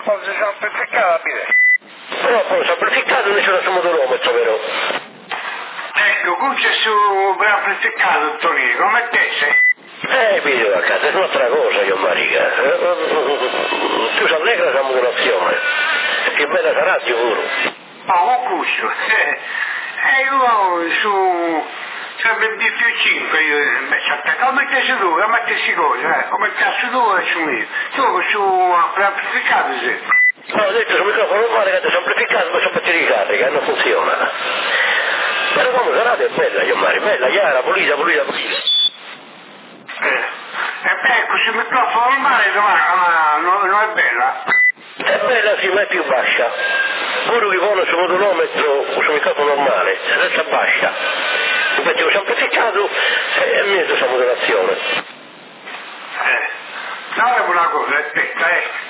Oggi si è amplificabile. Però poi semplificato non c'è un modulometro però. Ecco, qui c'è su amplificato Tonino, come te sei? Video a casa, è un'altra cosa io Maria. Tu sei allegra la modulazione. Che bella sarà sicuro. Oh, cuccio. Io su sempre più 5 io come te si dove, come te si cosa, come cazzo dove su mio. Tu su amplificato sì. No, ho detto sul microfono normale che è semplificato ma sempre ti ricarica, non funziona. Però come sarà è bella io Maria, bella, chiara, pulita. Ecco, sul microfono normale ma non è bella. È bella sì, ma è più bassa. Pure che pone sul modulometro sul microfono normale, resta bassa. Infatti ho semplificato e mezzo questa modulazione. No, è una cosa, aspetta,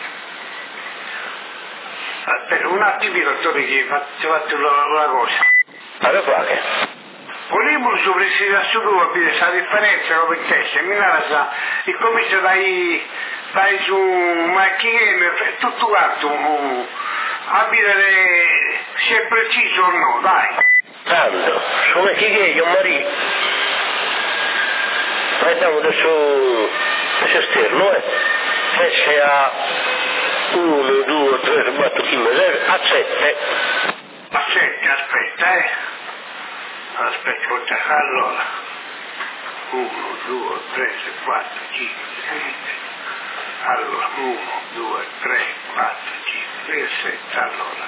Aspetta, un attimino, dottore, che ti ho fatto una cosa. Allora fare? Volevo sopravvissuto su due, per questa differenza come te, se mi sa, il comincia dai su macchine, tutto quanto, a vedere se è preciso o no, dai. Tanto, su macchine io Maria, andiamo adesso esterno, se a 1, 2, 3, 4, 5, 6, a 7. A 7, aspetta, Aspetta, allora, 1, 2, 3, 4, 5, 6, allora, 1, 2, 3, 4, 5, 6, 7, allora,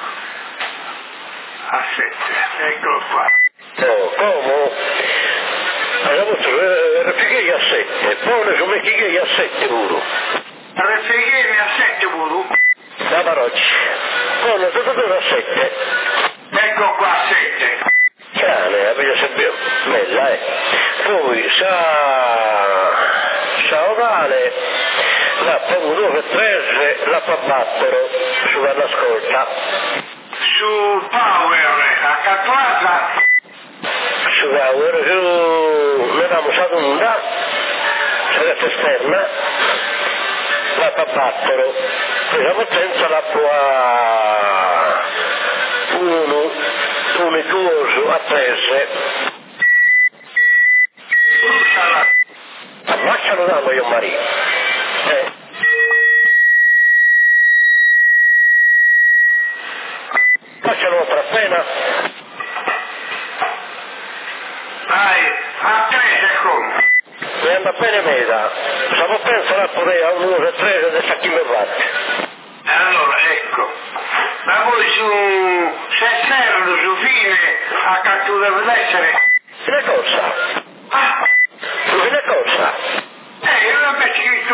a 7, eccolo qua. No, come? Allora, replichei a 7, poi su macchine a 7 pure. Replichemi a 7 pure? Da parocchia. Poi tutto a 7. Ecco qua a 7. Cane, avete sempre bella, Poi sa ovale, l'acqua 2, 3, l'acqua 4, su all'ascolta. Su Power, a Cattuasa. Su Power, su l'abbiamo seconda, saretta esterna, l'acqua 4, poi la potenza l'acqua 1, unituoso a 3. Ammazzano danno io Maria. Facciano tra appena. Dai, a 3 secondi. Mi anda bene meta. Se può pensare a poter a 1, 2, 3 e sa chi mi batte. Allora, ecco. Ma voi se servono su fine a cattura deve essere. Che cosa? Ah, Che cosa? io l'avevo scritto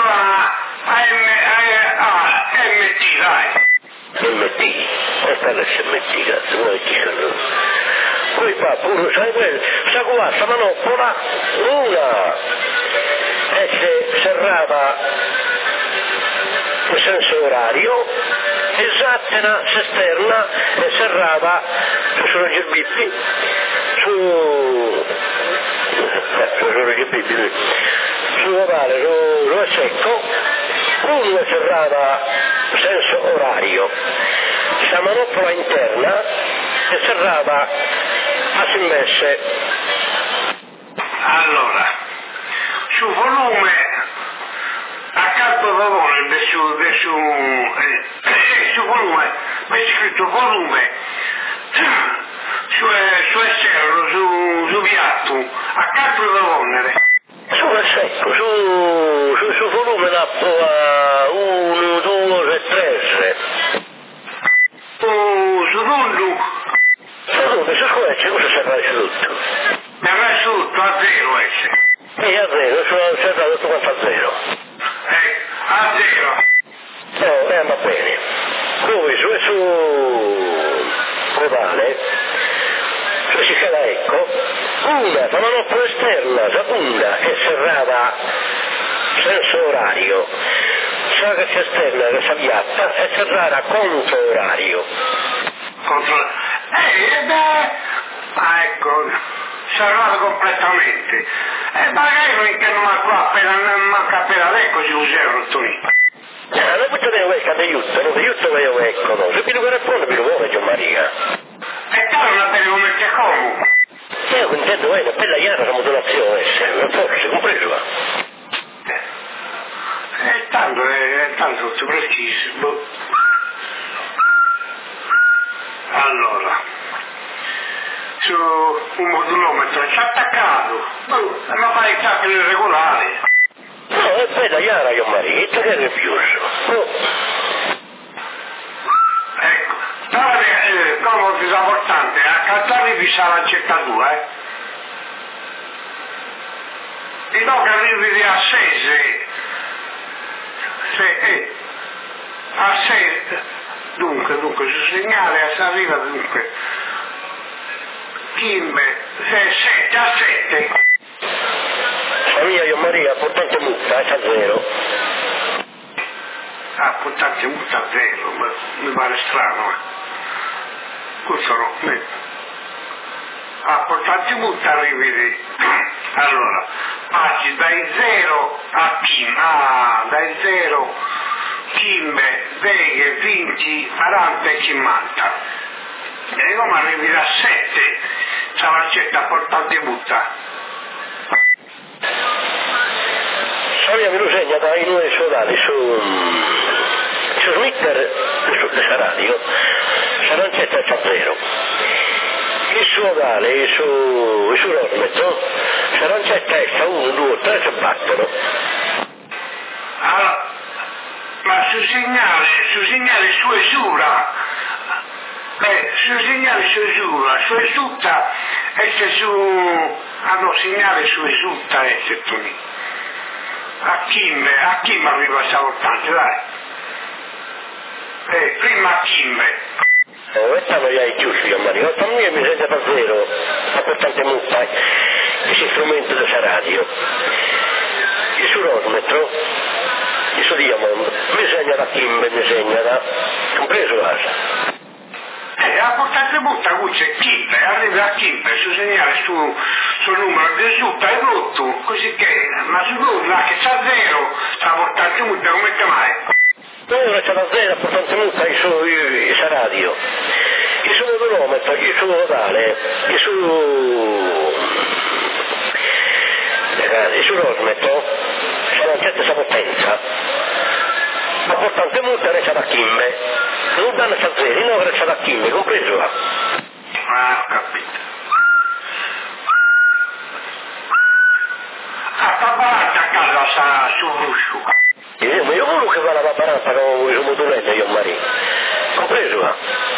MT, dai. MT? Questa è l'SMT, cazzo, non è chi sono. Poi fa pure, sai quello, sa qua, sta manoppola, una S serrata in senso orario, esatta, esterna e serrata sono gli bippi, sono gli bippi, su ovale, su è secco, uno è serrata senso orario, la manoppola interna è serrata a simbesse. Allora, su volume accanto al valore su volume, ma è scritto volume su esterno, su piatto, accanto al valore. Su è secco, su volume da 1, 2, 3. Su tutto. Su squarce, cosa serve su tutto? Mi avrà tutto a 0 esse. E a 0, sono serrato tutto quanto a 0. A 0. No, va bene. Poi su ovale, su si cala ecco, una, la manoppola esterna, seconda è serrata senso orario, la che si esterna, che si avviatta, è serrata contro orario. Ecco, serrato completamente. E magari non intendo qua appena manca appena lei così usiamo Tonino. non potete questa di aiuto, non di aiuto che io ecco, no. Se mi lo risponde, mi lo vuole Gian Maria. E torna bene come che come? Io intendo bene, bella chiara la modulazione, forse, compreso. Tanto tutto preciso. Allora, su un modulometro c'è attaccato, ma fai il calcolo irregolare. No, è bella chiara Gian Maria, che è più. Ecco, come cosa importante, a cantare vi sarà l'accettatura, Di no che arrivi a 6, a 6, dunque, sul segnale arriva dunque, Kimbe, 7 a 7. Famiglia Gian Maria, portante multa, a 0. Ah, portante multa a 0, ma mi pare strano, Questo no. A portante multa arrivi, allora, passi dai 0 a Kim, dai 0, Kimbe, Beghe, 20, 40 e 50. E come arrivi da 7, c'è la certa portante multa. Famiglia mi lo segna dai numeri solari su Twitter, su questa radio, sarà un 7 a 0. Il suo vale, su Rosmetto, sarà un 7 a 1, 2, 3 si battono. Allora, ma sul segnale su esura, sul segnale su esura, su esulta, segnale su esulta e settoni. A Kim arriva a 80, dai. Prima a Kim. Quest'anno gli hai chiuso Gian Maria, questa mia mi sente da 0, a portante multa, questo strumento della radio. Il suo Rosmetro, il suo Diamond, mi segna da Kim, mi segna da, compreso casa. A portante multa qui c'è Kim, arriva a Kim, su segnale sul numero di risulta è brutto, così che, ma su nulla che c'ha 0, sta portante multa come che mai? Ora c'è da 0 a portante multa il suo radio, il suo modulometro, il suo modale, il suo Rosmetro, c'è una certa potenza, ma portante multa ne c'è da Kim, non danno c'è 0, in ora c'è da Kim, compreso? Ho capito. Sta barata a casa sul ruscio. Ma io volevo che va la barata con il modulente, io Maria, compreso?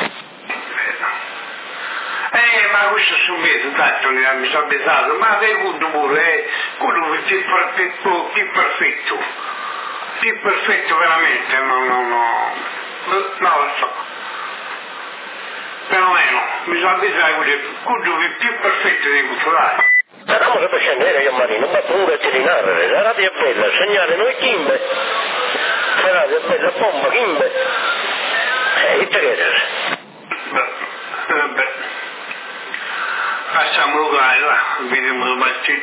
Ma questo subito, tanto mi sono pensato, ma sei avuto pure, quello più perfetto veramente, no, lo so. Perlomeno, mi sono pensato quello più perfetto di tutto, dai. Ma come che per scendere io Maria, non va pure a tirinare, la radio è bella, segnale noi Kimbe, la radio è bella, bomba Kimbe, e te che Beh, facciamolo dai, va, vediamo dove partire.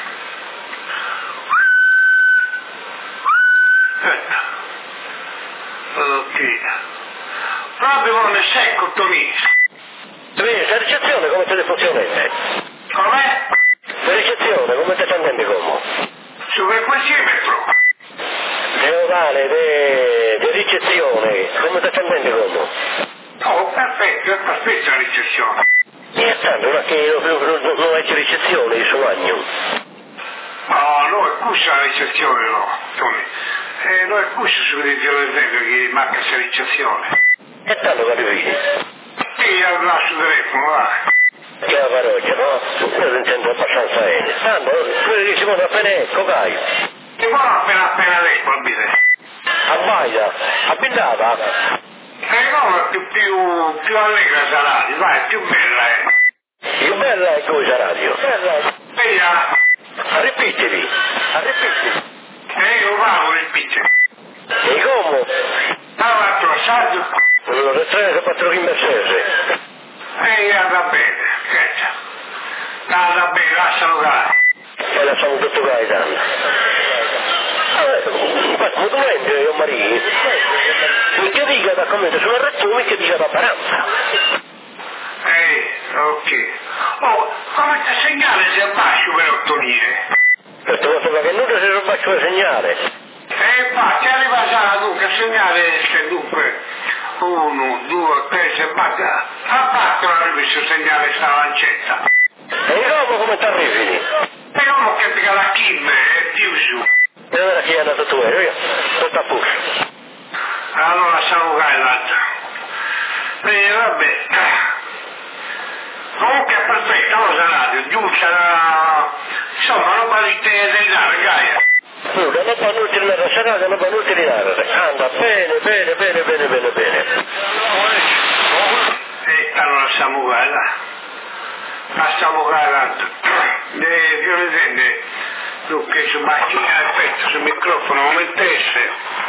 Ok. Proprio come secco, Tonino. la ricezione come te ne funziona? Com'è? La ricezione come te sta andando come? Su che qualsimetro? Neovale, di ricezione, come te sta andando come? Oh, perfetto, è perfetta la ricezione. E tanto non c'è ricezione il suo agno. No, è questa la ricezione, no, Tony. No, è questa su ricezione che manca questa ricezione. E tanto che arrivi? E io lascio il telefono, va. Che la parrocchia, no? Io lo intendo abbastanza bene. Tanto, quello che si vuole appena ecco, Caio. E poi appena lei, probabile. A Baia, a Pindata. No, è più allegra sarà, vai, più bella è. Più bella è cosa radio. Bella. Ripetili. Io vado, ripete. E come? Stavo fatto l'assaggio. Le 3-4 Mercedes. Va bene, scherza. Va bene, lascialo dare. E lasciamo tutto Gaetano. Infatti, molto lento io Marini, mi che dica da commento sulla ragione, mi che dica da Baranza. Ok. Oh, come ti segnale se abbascio per ottenere? Questa volta che non si faccio il segnale. Infatti, arriva già dunque, segnale se dunque 1, 2, 3, se batte, a parte non arrivi sul segnale sta lancetta. E dopo come ti arrivi? E non che pica la Kim è più su. E allora chi è andato tu? Io? Tutto a push. Allora siamo l'altro. Vabbè. Comunque è perfetto, cosa radio, giù sarà, insomma, roba di te dell'area, Gaia. Non può utilizzare, sarà che non può utilizzare. Anda, bene. E allora lasciamo guardare. Lasciamo guardare. Violente, dunque su macchina effetto, sul microfono non mentesse.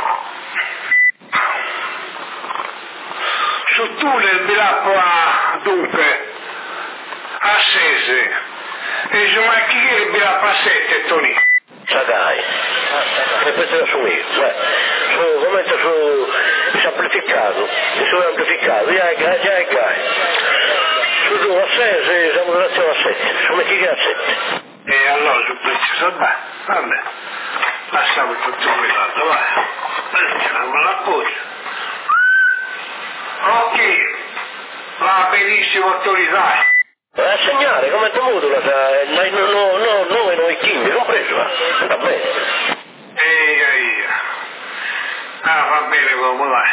Su tunnel mi la dunque. A Sese e su macchine mi la passette Tony. Dai, e questo è su me, su commento su amplificato, gai. Su 2 a 6, siamo relazione a 7, su macchine a 7. E allora su prezzo vabbè, lasciamo tutto quello, vai, facciamo l'appoggio. Ok, va benissimo autorità. A segnare come te modulo, noi chimie, compreso, va bene. Va bene come vai.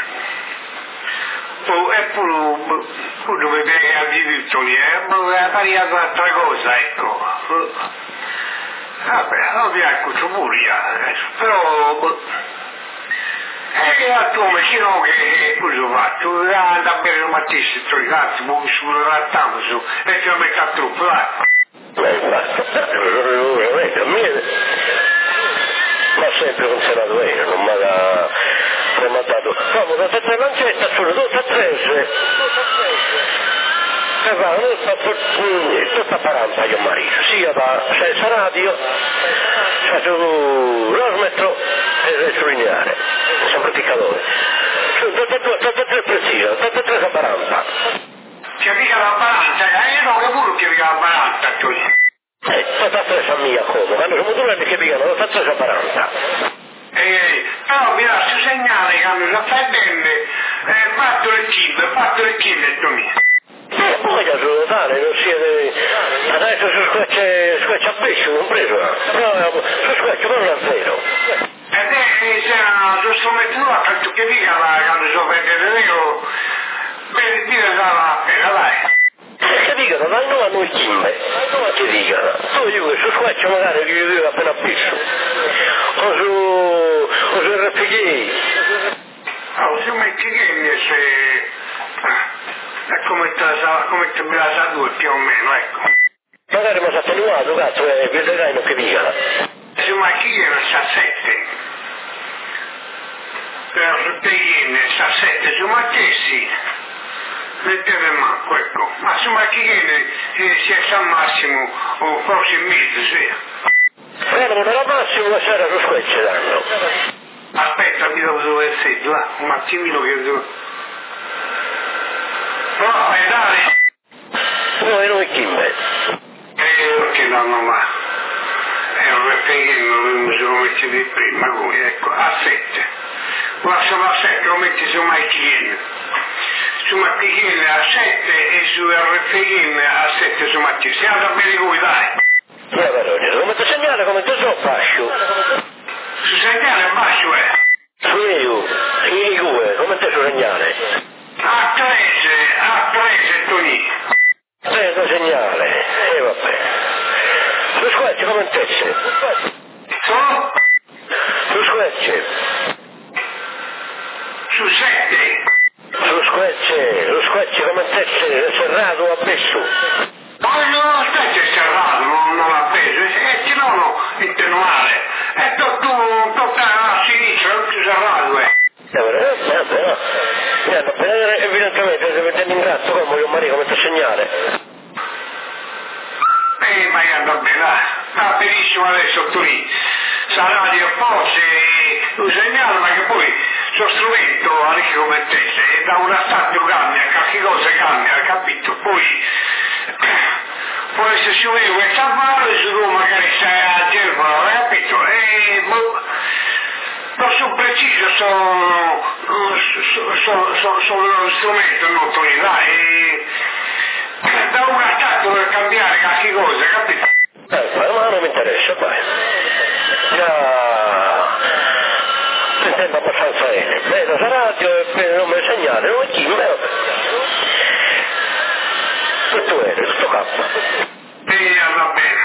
E pure dove viene a diritto lì, ha variato altra cosa, ecco. Vabbè, non vi accuso pure, però... come se no che cosa ho fatto? Anda bene lo mattino, cazzo, mi sono trattato su, e ti ho messo a troppo, vai. Ma sempre considerato io, non mi ha dato. Come, da 3 lancette, sono 2 a 3. E va, tutta paranza io marito, sia da senza radio, sia su metro e su lineare, semplificatore. Su 3 precisa, 3 a paranza. Che mica la paranza, no, che pure che mica la paranza, così. Tutta 3 a mia come, quando sono 2 anni che picano, 3 a paranza. Però mi dà su segnale che hanno già fai bene, fatto le chime, Tony. Poi da salutare, non siete... Adesso su scoccia a pesce, compreso? No, su scoccia non è vero. Se sto mettendo a fatto che dica, quando so vedere io, per dire la pena, dai. Che dicano, ma non a noi chimbe, che dicano. Tu io su scoccia magari che io dico appena a pesce. O su RPG. Su McKinney se... È come te me la sa due più o meno, ecco. Magari mi sa attenuato, cazzo, vedrai non che dica. Su McKinney sa 7. Per Peghine sa 7, su Mattessi ne deve manco, ecco. Ma su McKinney si è San Massimo o forse in mezzo, sì. Non era massimo la sera su scoccia danno. Aspetta, mi devo dove sei, va, un attimino che devo... No, dai! No, e noi chimbe. Perché no, va. È un repellino, non mi sono messo di prima, come, ecco, a 7. Lasciamo a 7, lo metti su McKinney. Su McKinney a 7 e su RFIN a 7 su McKinney. Si anda bene voi, dai! Ja, varones, come te segnale, come te so fascio. Su segnale basso, Su io, i due, come te so segnale. A 13, Tony. Prendo segnale, e vabbè. Su scoccia, come te sei. Su scoccia. Su 7. Su scoccia, come te sei, serrato a pesso. Ma no, aspetta, è serrato, non l'ha preso, e che no, male. E tu tocca a sinistra, non più serrato, Vabbè, evidentemente, se mettendo in grazia, come voglio Maria, come te segnale. Ma io ando bene, va benissimo adesso, tu lì. radio forse lo segnale, ma che poi lo strumento anche come te, se da una stato cambia, qualche cosa cambia, capito? Poi può essere su io che sta male, su tu magari stai a gergo, capito? Non sono preciso sullo strumento, l'autorità, e da una stato per cambiare qualche cosa, capito? Ma non mi interessa, poi. Già, mi sento abbastanza bene. Vedo la radio e vedo il nome del segnale, non è chi, ma vabbè. Tutto bene, tutto campo. E va bene.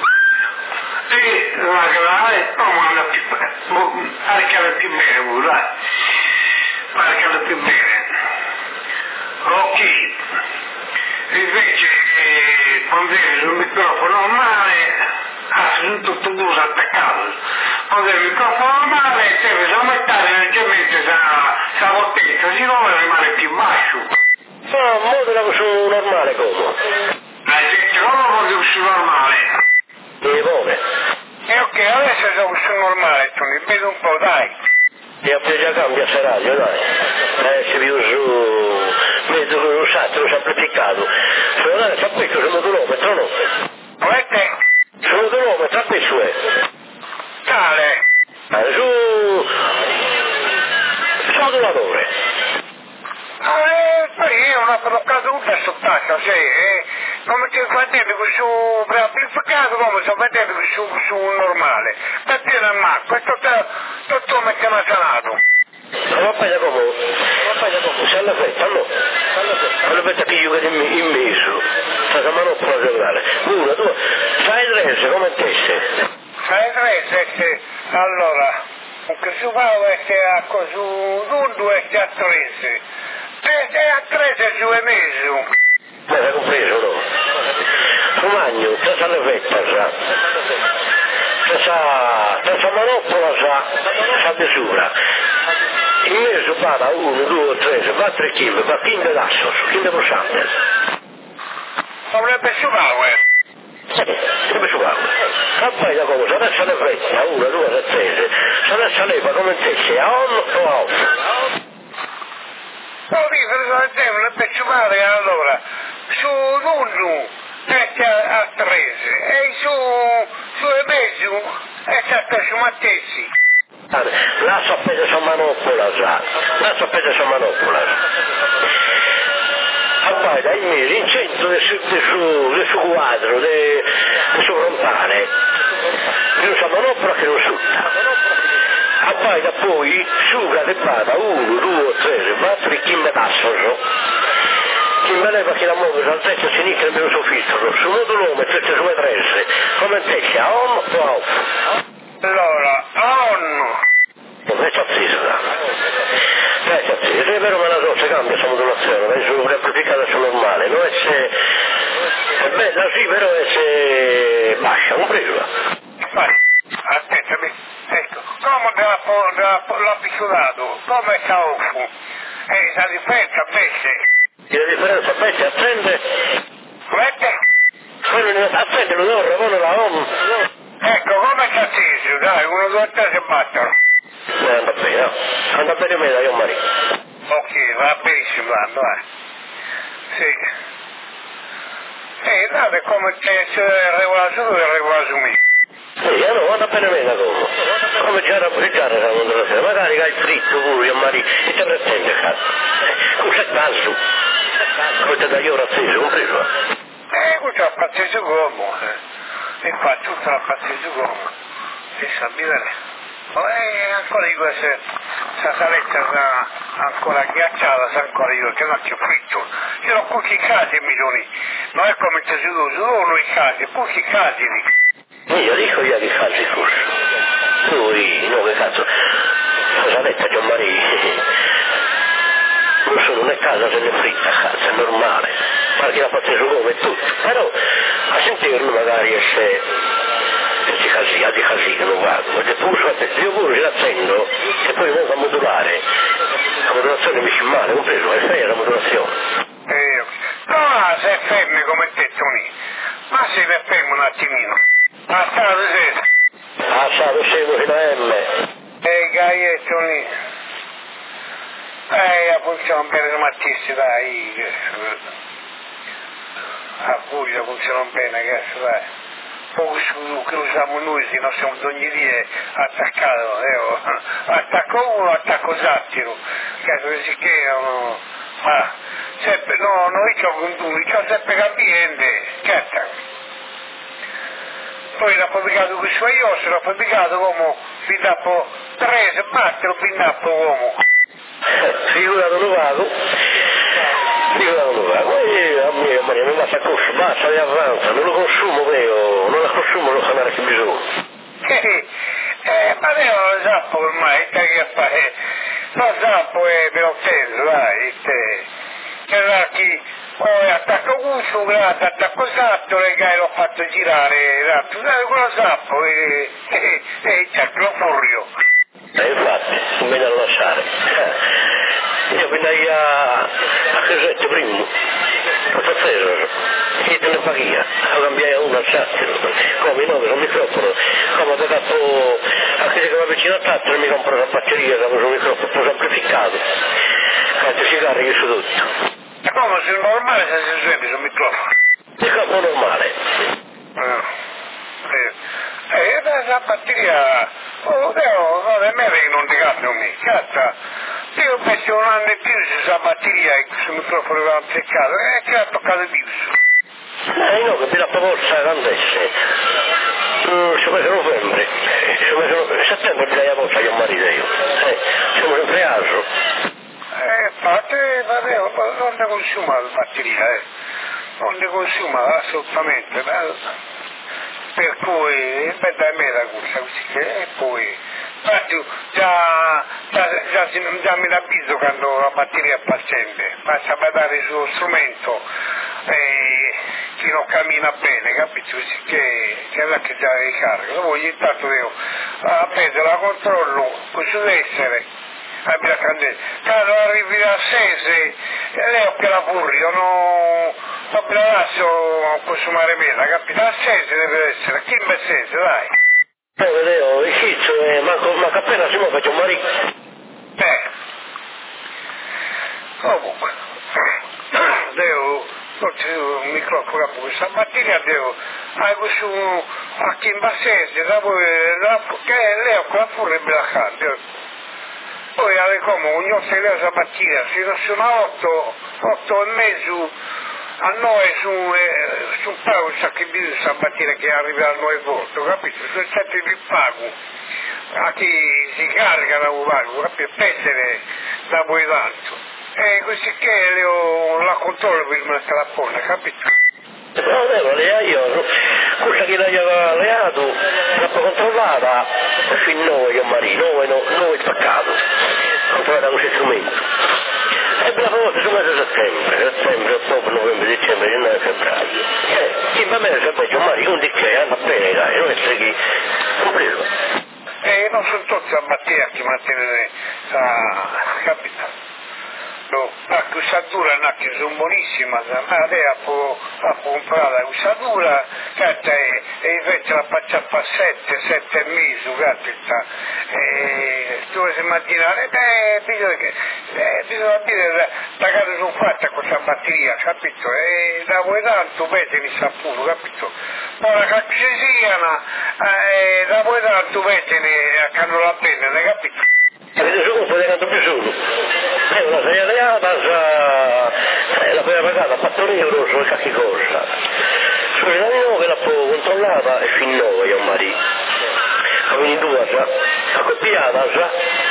E la grave, come anda più bene, arcare più bene, dai. Arcare più bene. Ok. Invece, quando eri sul microfono normale, sono tutti e due attaccati. Quando eri sul microfono normale, devi aumentare leggermente la potenza, se no rimane più basso. Ma modulavo su normale come? Hai detto, non lo voglio su normale. E come? E ok, adesso sono su normale, tu mi vedo un po', dai. E ho già cambia sta radio, dai. Se vi uso, vedo che usato, l'ho semplificato. Sono andato, sta questo, sono modulometro, no? Come te? Sono modulometro, sta questo è. Tale. Su modulatore. Poi io non ho caduta sott'acqua, non mi sto facendo su per amplificato, come sto facendo su normale. Perché non ma, questo tutto mi chiama sanato. Ma poi come? Se alla fetta, no? Alla fetta che io vedo in mezzo, sta manoppola generale. Una, due, sai rese come tesse? Sai rese, allora, che si fa è su due e a trese. E a trese su e mezzo. Ma l'hai compreso, no? Romagno, senza le fetta, senza manoppola, sa misura. In mezzo va 1, 2, 3, 4 kg, va 15 d'asso, 15%. Dovrebbe subare. Dovrebbe subare. Ma poi da cosa? Adesso le fetta, 1, 2, 3, se adesso leva come te, a on o a off? Non dovrebbe subare allora, su l'1 a 13 e su e mezzo è stato su Mattesi. Là sapete su manoppola, là sapete su manoppola. Poi dai mesi in centro del suo quadro, del suo frontale, non sa manopola che non sutta. Poi da poi suga che vada 1, 2, 3, 4 e chi me tassono. Chi me leva che la muove dal destra a sinistra nel suo filtro, su modulometro e su metresse, come te a on o a off? Allora, on. Non è cazzista. È cazzista, è vero che la cosa cambia la modulazione, ma è su applicata su normale, non è se... è bella sì, però è se... bascia, compreso. Vai, aspettami, ecco, come l'ho piccolato, come sta off? La differenza pesce. E la differenza pesce attende? Vedete? Attende, non dorre, non la om. Ecco, come sta teso, dai, 1, 2, 3 si battono. Anda bene, no? Anda bene me, dai, Mario. Ok, va benissimo, vai. Sì. Date come c'è il regolato e il regolato mio. Sì, no, anda bene me, da come. Come già da applicare la modulazione, magari che hai fritto pure, Mario, e ti pretende, cazzo. Come caso? Come te dai ora acceso, compreso? Questo è pazzesco come. Infatti, tutta la pazzesco come. Si sa bene. Ancora di questa saletta ancora ghiacciata, sa ancora io che non c'è fritto. Io ho pochi casi milioni, non è come te sono i casi, pochi casi. Io dico io che casi forse. Lui, no che cazzo, la saletta Gian Maria, non sono né casa se ne fritta, cazzo, è normale, perché la pazzesco come è tutto, però a sentirlo magari se di casi che non guardo, io pure ce l'accendo e poi vengo a modulare, la modulazione mi fa male, compreso, è feria la modulazione. No, se è fermi come te, Tony, ma se ne fermo un attimino, ma stavo Ah, sa, lo seguo fino a M. Gaietto lì. Funziona bene domattina, dai. A Puglia funziona bene, cazzo, dai. Poi che usiamo noi, se non siamo ogni dia attaccato, attacco uno, attacco sattiro. Cazzo, così che no. Ma sempre, no, noi c'ho sempre cambiente, cazzo. Poi l'ha pubblicato con i suoi ossi, l'ha pubblicato come Pindappo 3, se batte lo Pindappo come. Figurato lo vago. E a me non basta corso, basta e avanza, non lo consumo vero, non la consumo, lo sanare che bisogno. Ma io lo sappo ormai, che fare? Lo sappo e me lo penso, dai, c'era chi poi attacco gusto, attacco satto, le gai l'ho fatto girare, quello sappo e c'è lo furio. Infatti, non me ne lasciare. Io andai a Casetto prima, a Cesaro, e te ne paghi, a cambiare uno al sattiro, come no, con il microfono, come ho dato anche se mi vicino a tatto mi compro la batteria, che avevo un microfono poi amplificato, quanto si carica su tutto. E come se normale se si sveglia sul microfono? Microfono normale. La batteria, non è me che non ti cambio me, cazzo. Io penso un anno e più su questa batteria e questo microfono che l'ho azzeccato, che ha toccato più. No, che la proposta grandesse. Ci ho messo novembre, settembre mi la volta che ho marito io. Siamo sempre altro. Infatti, non ne consuma la batteria, non ne consuma assolutamente. Per cui, da me la corsa così, e poi, infatti, già mi l'avviso quando la batteria è paziente, basta badare sullo strumento che non cammina bene, capito? Che là che già ricarica, dopo ogni tanto devo prendere la controllo, così deve essere, apri la candela, quando arrivi a 6, lei ho che la io non me la lascio consumare meno, capito? A 6 deve essere, chi me 6, dai. Vedevo, il schizzo, ma appena si muove c'è un marito. Comunque, devo, un microfono con questa mattina, devo, questo, a chi in bassese, che lei ho quella pure me la cambio. Poi alle come, ognuno si leva la mattina, si sono a 8 e mezzo, a 9 su un pago sacrificio stamattina che arriva a 9 volte, capito? Sono sempre più pago, a chi si carica da un pago, capito? Pessere da poi tanto. E così che la controllo per me la pone, capito? No, io, quella che l'aveva leato, l'ho controllata fino a 9 io marito, 9 spaccato, controllata questo strumento. E per la volta sono mese settembre, ottobre, novembre, dicembre, gennaio, febbraio. Chi va bene sempre c'è un marito, un di che anda bene, dai, non è che compreso. Non sono tutti a mattina che mantenere, capito? La cussatura non che sono buonissima, ma lei ha comprato la cussatura e invece la faccia a 7 e mezzo, capita. Dove si immaginare, bisogna dire la casa sono fatta con questa batteria, capito? E da voi tanto vedi mi sa pure, capito? Poi la caccesiana, da voi tanto vedi che non la prende, capito? Avete su, state andando più solo. La sei leata, la poi pagata a 4 euro su qualche cosa. Sulle la 9 l'ho controllata e fin 9 io marito. Quindi 2 già, la copiata già.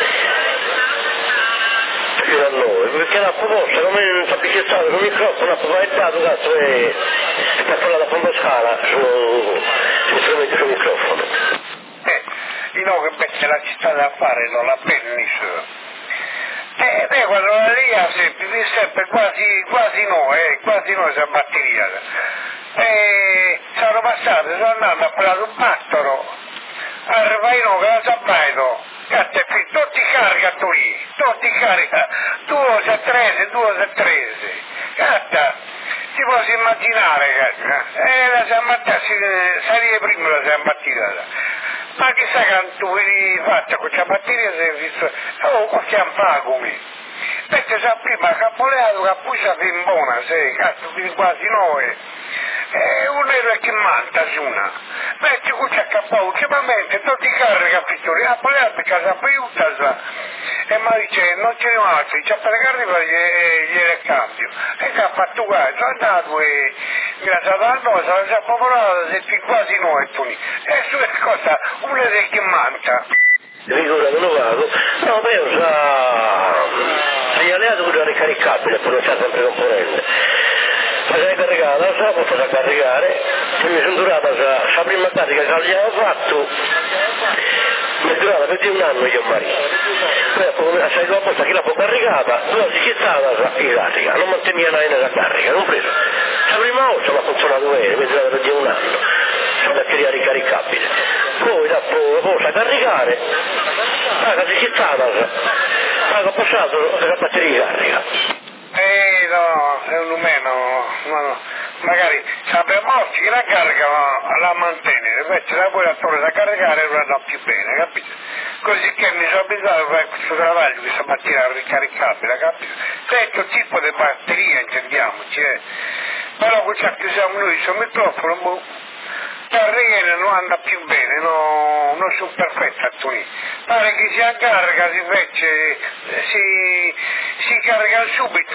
Fino a 9, perché la proposta come non si è picchettato sul microfono, ha provato cazzo e sta parlando a fondo scala sul microfono. Che invece la città da fare non la prende nessuno. Quando la Lega sempre quasi noi siamo batteria. Sono passato, sono andato a prendere un battero, arriva io che la sabato, tutti carica lì, tutti carica, 2 se 13, si può immaginare, la San Matteo sarebbe prima la San Mattina. ma chissà quanto vedi fatta questa batteria si è visto, oh, qualche anfagumi. Perché sa prima capoleato che poi sa in buona, se cazzo di quasi 9. €1,50 su una. Perché qui c'è capo, ultimamente tutti i carri capitoli, a poleato perché sa più e mi dice non ce ne sono altri, c'è per carri gliene cambio. E che ha fatto qua, sono andato e grazie alla noce, si è popolata, si è quasi 9 toni. E su che cosa, 1,50. Rigore non lo vado, no, beh, gli alleati quello ricaricabile, poi non c'è sempre componente. Ma se l'hai caricata, la posso caricare, e mi sono durata la prima carica che abbiamo fatto, mi è durata più di un anno io e Maria. Poi a sai dopo sta chi la può caricata, dove si chizzava la carica, non mantenia la carica, non preso. La prima volta mi ha funzionato bene, mi è durata più di un anno, la batteria ricaricabile. Poi dopo la posso caricare, paga si chizzava, paga passato la batteria carica. No, è un umano, no. Magari sappiamo oggi che la carica la mantiene, invece la poi la torna a caricare e non la più bene, capito? Così che mi sono abituato a fare questo travaglio, questa batteria ricaricabile, capito? Certo tipo di batteria, intendiamoci, però questa che siamo noi, sono microfono, carriera non anda più bene, non sono perfetta a Tunì. Pare che si carica, invece si carica subito,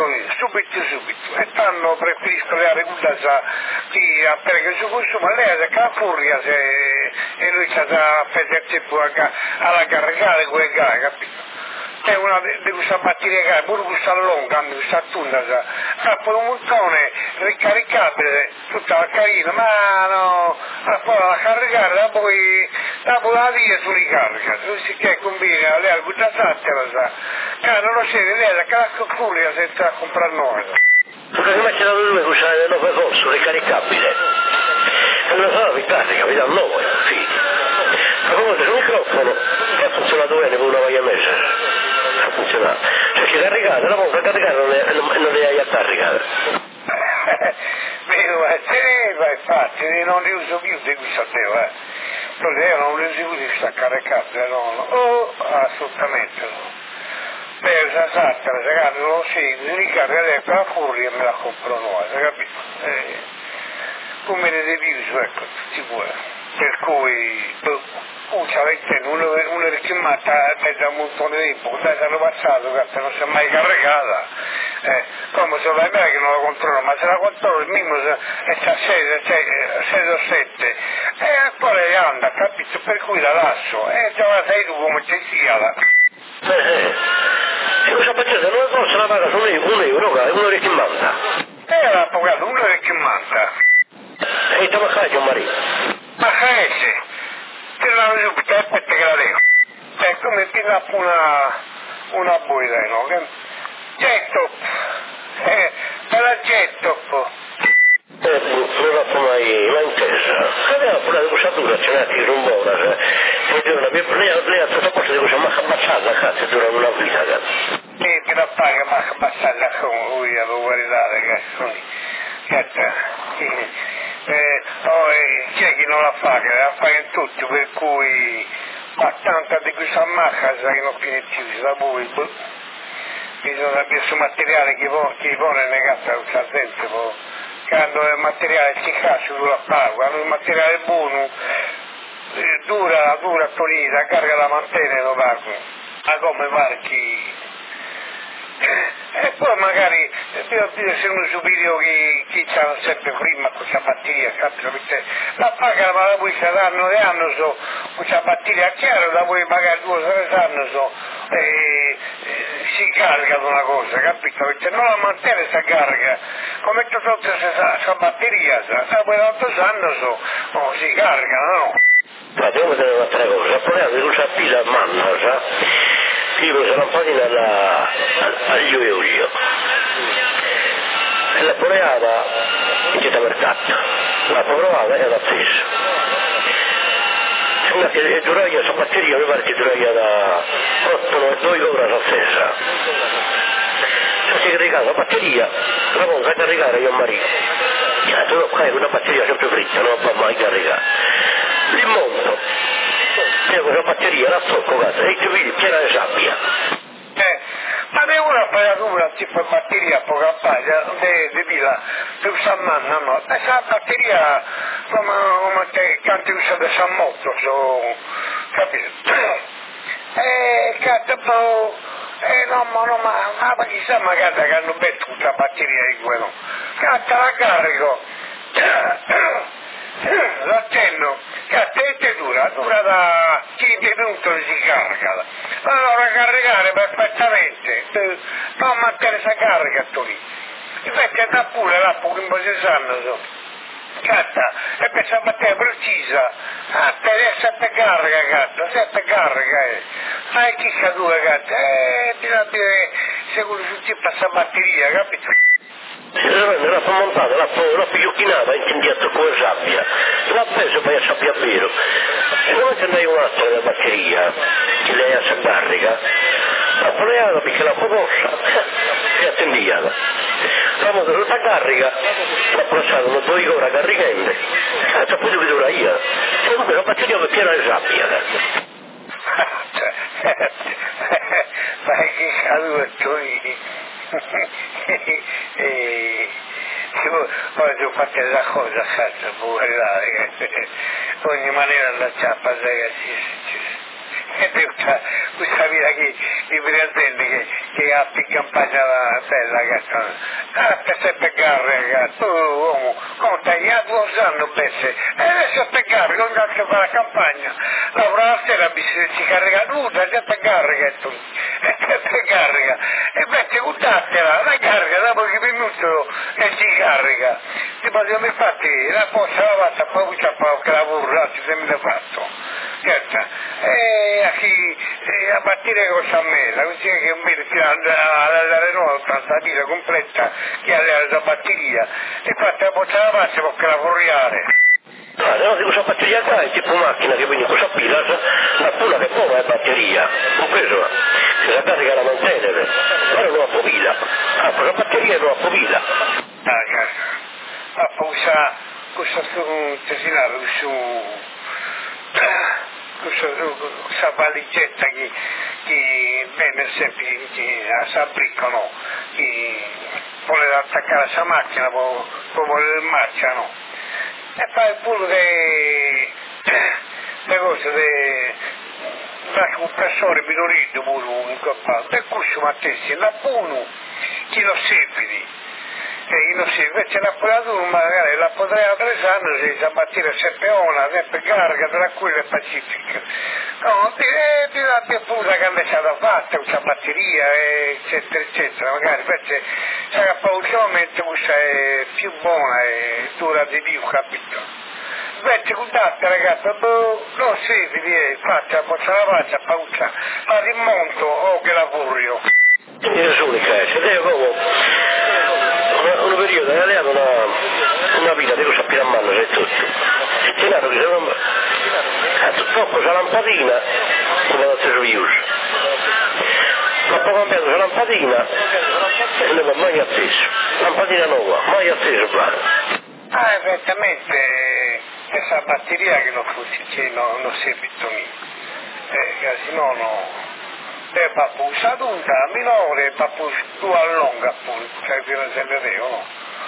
e tanto preferisco le agricoltura perché su questo, ma lei è che la furia e lui sta a perdere alla caricare quelle gare, capito? È una di questa batteria che pure questa lunga, questa tunda, poi un montone ricaricabile, tutta la carina, ma no, poi la caricare, dopo la via su ricarica, così che combina lei questa sattera, che non lo scende, lei la calcola senza comprare nuova. Perché mi c'era lui che usava le nuove corso, ricaricabile, e non so, ricarica, mi dà il nuovo, sì. Ma comunque il microfono ha funzionato bene per una voglia messa. Ha funzionato, cioè che caricare, la volta caricare non le hai a caricare. Beh, infatti, non li uso più di questo teo, io non li uso più di questa caricabile, no, assolutamente no. Beh, la sattera, se non lo segui, ricarica lei per la furia e me la compro nuova, capito? Come ne devi uso, ecco, tutti pure. Per cui, una richiamata da un montone di tempo, dai, hanno passato, che non si è mai caricata, come se vai bene che non la controllo, ma se la controllo il minimo c'ha 6 o 7, e poi lei anda, capito? Per cui la lascio, e già la sai tu come ci sia. E cosa facete? Non posso la paga su €1, che è €1,50. L'ha pagato €1,50. E stiamo a fare, Maria. Ma che te la vedo per te che la devo. È come ti dà una boida, no? Getto, per la getto. Non l'ho mai intesa. Aveva pure la cusatura, c'è una tira un po', lei ha fatto posto di cosa, ma ammazzata, cazzo, dura una vita, cazzo. Sì, ti la paga, ma ammazzata con lui, avevo guardato, cazzo. C'è chi non la fa, che la fa in tutto, per cui ma tanta di questa macchina che non finisce da voi, bisogna sapere su materiale che pone negato al dentro, quando il materiale si caccia sulla paga, quando il materiale è buono, dura tonita, carga la mantiene lo pago, ma come marchi. E poi magari devo dire se uno su video che c'ha sempre prima questa batteria, capito? Perché la paga ma la puoi danno e anno so questa batteria chiaro, la puoi magari 2 o 3 anni so si carica una cosa, capito? Perché non la mantiene questa carica, come tutta questa batteria, la puoi da 8 anni so si carica, no? Ma devo vedere un'altra cosa, il problema di questa pila a mano, sa? Io sono un po' agli Giulio e la poleava in città mercato, la provava e l'ha presa. Sembra che duraia questa batteria, mi pare che duraia da 8-9 ore l'attesa. Se si carica la batteria, la pongo a caricare io e Maria. Qua è una batteria sempre fritta, non va mai caricare. Li monto. io con la batteria la tocco, cazzo, e ti vedi piena di sabbia. Ma è una apparecchiatura tipo batteria poco campagna, di pila, tu San Manna, no? E la batteria come te canti usa da San Motto, capito? Cazzo, no, ma chissà magari che hanno detto tutta la batteria di quello. Cazzo, la carico, l'accenno, cazzo, dura da 15 minuti si carica. Allora caricare perfettamente, non mantenere questa carica tu lì. Invece da pure là, poco in base sanno, cazzo, e per questa batteria precisa, per 7 carica, cazzo, 7 carica, ma è chi cadura, cazzo, bisogna dire sicuro su tipo questa batteria, capito? L'ha montata, l'ha pigliuchinata in dietro come sabbia, l'ha preso poi a sabbia vero. Siccome andai un'altra della batteria, che lei si carica, l'ha provato perché la conosce, si attendiava. La moto tutta carica, l'ha passato uno 2 ore caricante, cazzo poi dove dura io. E comunque la batteria è piena di sabbia, cazzo. Ma che caduto lì? Poi devo fare la cosa, cazzo, guardare, ogni maniera la ciappa, ragazzi. Questa vita che i presenti che ha più campagna bella, cazzo, per 7 garre, cazzo, uomo, come tagliato lo sanno pezzi, e 7 garre, non cazzo fa la campagna, lavora la sera, si carica nuda, 7 garre, cazzo, 7 garre, e invece guardatela, la carica, dopo che minuti e si carica, tipo, infatti, la posta la fatta, poi c'è che la burra, se me l'ha fatto. Certo, a partire con Sammella, così che un alla Renault 80.000 completa che ha la batteria e fatta la boccia la pazza perché la forriare. No, di questa batteria qua è tipo macchina che quindi questa pila, la pula che poi è batteria, compreso, se la carica la mantenere, però non ha pila, questa batteria non ha pila. Ma poi questo tesinato, questa valigetta che venne sempre a Sabriccano, che voleva attaccare questa macchina, poi il marciano. E poi pure le cose, il compressore minorito pure incorporato, e questo mattessi, la buono, chi lo sepidi. Invece l'apparato magari la potrei attraversare se si battire sempre ona, sempre carica, tranquilla e pacifica. No, bisogna pure che è stata fatta questa batteria, eccetera, eccetera. Magari invece ultimamente questa è più buona e dura di più, capito? Invece guardate ragazzi, non siete faccia la faccia, pausa, ma rimonto o che lavoro. È unica, se deve come un periodo è alleato una vita di questa a mano, c'è tutto. C'è nato che se non... Cazzo, troppo c'è la lampadina, come la stesso io. Troppo cambiato c'è la lampadina e non va mai acceso. Lampadina nuova, mai acceso, guarda. Esattamente, questa batteria che non funziona, non serve più niente. Se no, no. E papù saduta minore, papù più a lunga appunto, cioè fino a sempre no?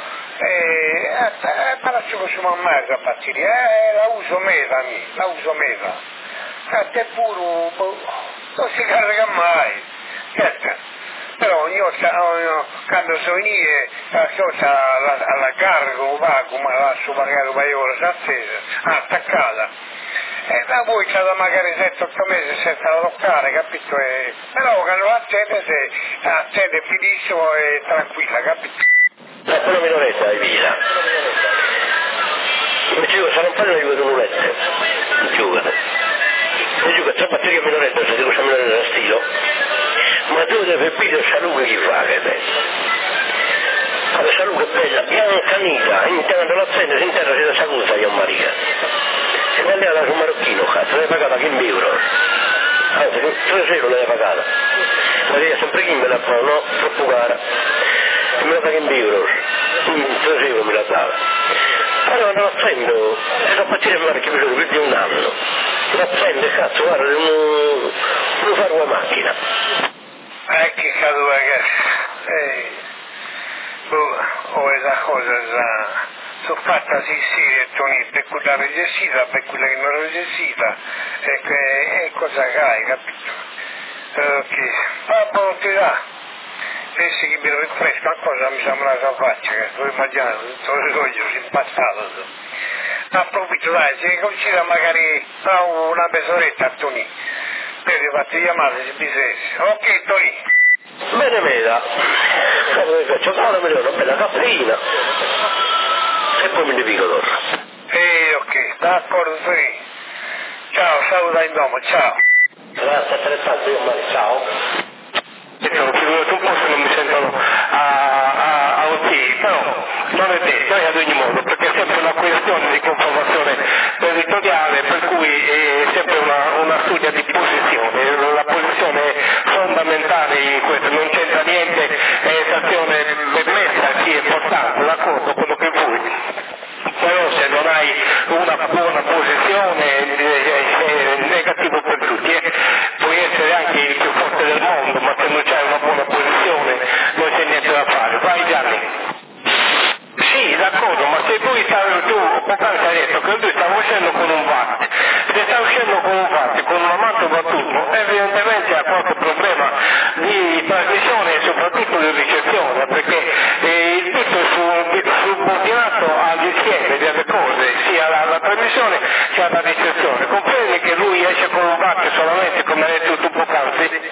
Ma ci possiamo mai la batteria, la uso meta, la uso meta. Te pure non si carica mai, certo. Però ogni quando sono lì, la cosa alla carico, va come la lascio magari un paio di ore accesa, attaccata. E da voi c'è da magari 7-8 mesi senza la toccare, capito? Però quando la accende finissimo e tranquilla, capito? Ecco una minoretta di vita. Invece io se non parlo io vedo un'ulette, non giocano. E giù che c'è batteria minoretta, se dico c'è minoretta da stilo, ma tu devi vedere il saluto che fa, che è la saluto è bella, bianca nita, intendo l'accende, si intende si da saluta io Maria. Se ne andava su marocchino, cazzo, l'hai pagata 15 euro. Anzi, 3 euro l'hai pagata. Ma devi sempre chi me la fa, no? Troppo cara. E me la paga 15 euro. 3 euro me la dava. Allora andavo a prendere, e a partire che mi sono più di un anno. la prende, cazzo, guarda, non fare una macchina. Che caduta che ora cosa sono fatta sì Tony, per quella resistita, per quella che non resistita, e cosa che hai, capito? Ok, ma volontà, pensi che mi rifresca cosa mi sembra una faccia, che sto immaginando, tutto il roglio, impazzato. Approfitto dai, se considera magari una mezz'oretta Tony, per le fatte chiamate se bisogna. Ok Tony. Bene veda, faccio una bella caprina e poi mi dico torno. Ok, d'accordo Tony. Ciao, saluta in domo, ciao. Grazie altrettanto, io male, ciao. Sono figurato un po' se non mi sentono a OT, però non è detto, ad ogni modo, perché è sempre una questione di conformazione territoriale, per cui è sempre una studia di posizione, la posizione è fondamentale in questo, non c'entra niente, è esazione permessa, sì è importante, d'accordo, quello che vuoi, però se non hai una buona posizione è negativo per tutti, puoi essere anche il più forte del mondo, ma se non c'hai una buona posizione non c'è niente da fare. Vai Gianni. Sì, d'accordo, ma se tu poc'anzi hai detto che lui stava uscendo con un watt, se sta uscendo con un watt, con un mantova turbo, evidentemente ha qualche problema di trasmissione e soprattutto di ricezione, perché il tutto è subordinato all'insieme delle cose, sia la trasmissione sia la ricezione. Comprendi che lui esce con un watt solamente, come hai detto tu poc'anzi?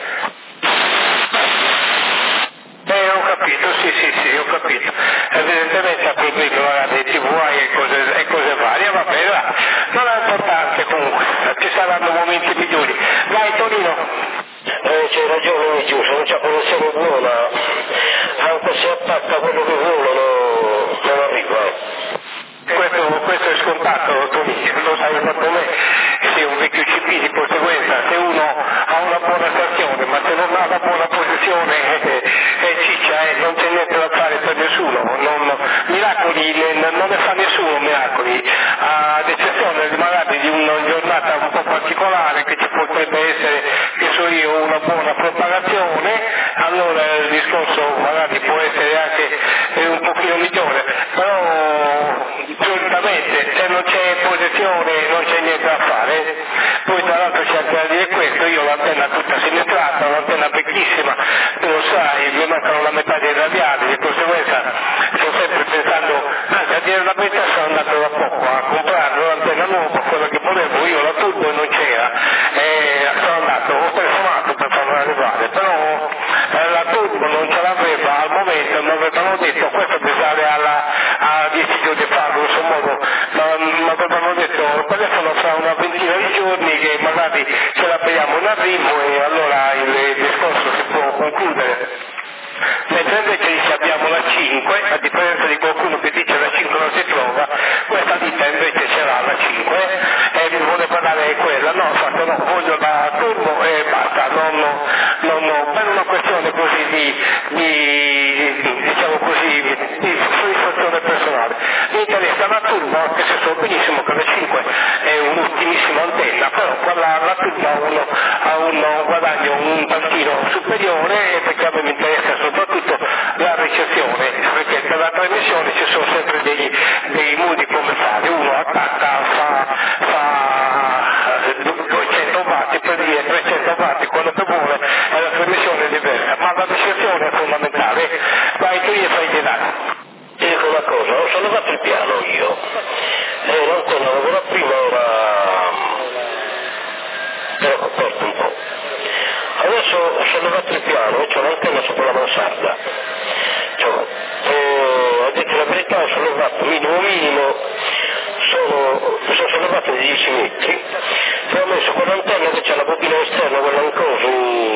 Ho capito, sì, ho capito. Evidentemente ha problemi magari di TV e cose varie, va bene, va. Non è importante comunque, ci saranno momenti migliori. Vai Tonino. C'hai ragione Giù, se non c'è connessione buona, anche se attacca quello che vuole non arriva. Questo è scontato, Tonino, lo sai quanto me, sei un vecchio CP di conseguenza, se uno ha una buona stazione, ma se non ha una buona posizione è ciccia, non c'è niente da fare per nessuno, miracoli non ne fa nessuno miracoli, ad eccezione magari di una giornata un po' particolare che ci potrebbe essere, che so io, una buona propagazione, allora il discorso magari può essere anche un pochino migliore, però solitamente se non c'è posizione non c'è niente da fare. Poi tra l'altro c'è anche da dire questo, io ho l'antenna tutta siniestrata, un'antenna vecchissima, tu lo sai, mi mancano la metà dei radiali, di conseguenza sto sempre pensando, anzi a dire la verità sono andato da poco a comprare un'antenna nuova, quella che volevo io, la turbo e non c'era, e sono andato, ho telefonato per farla arrivare, però la turbo non ce l'aveva al momento, mi avevano detto questo risale a 10 giorni fa, grosso modo, mi avevano detto il telefono fra una ventina di giorni che magari ce l'abbiamo in arrivo e allora il discorso si può concludere. Mentre invece dice abbiamo la 5, a differenza di qualcuno che dice la 5 non si trova, questa ditta invece ce l'ha la 5 e mi vuole parlare di quella, no, infatti no, voglio la turbo e basta, non, per una questione così diciamo così, di soddisfazione personale. Mi interessa la turbo, anche se so benissimo che la 5 è un'ultimissima antenna, però la turbo ha un guadagno un tantino superiore e perché a me mi interessa soprattutto la ricezione, perché per la trasmissione ci sono sempre dei modi come fare, uno attacca, fa 200 watt per dire 300 watt, quello che vuole, e la trasmissione è diversa, ma la ricezione è fondamentale. Vai tu gli fai tirare. Ti dico una cosa, ho sollevato il piano io, l'antenna lavora prima era coperto un po'. Adesso ho sollevato il piano e c'ho l'antenna sopra la mansarda. A dire la verità ho sollevato minimo, sono sollevato di 10 metri e ho messo quell'antenna che c'è la bobina esterna, quella in coso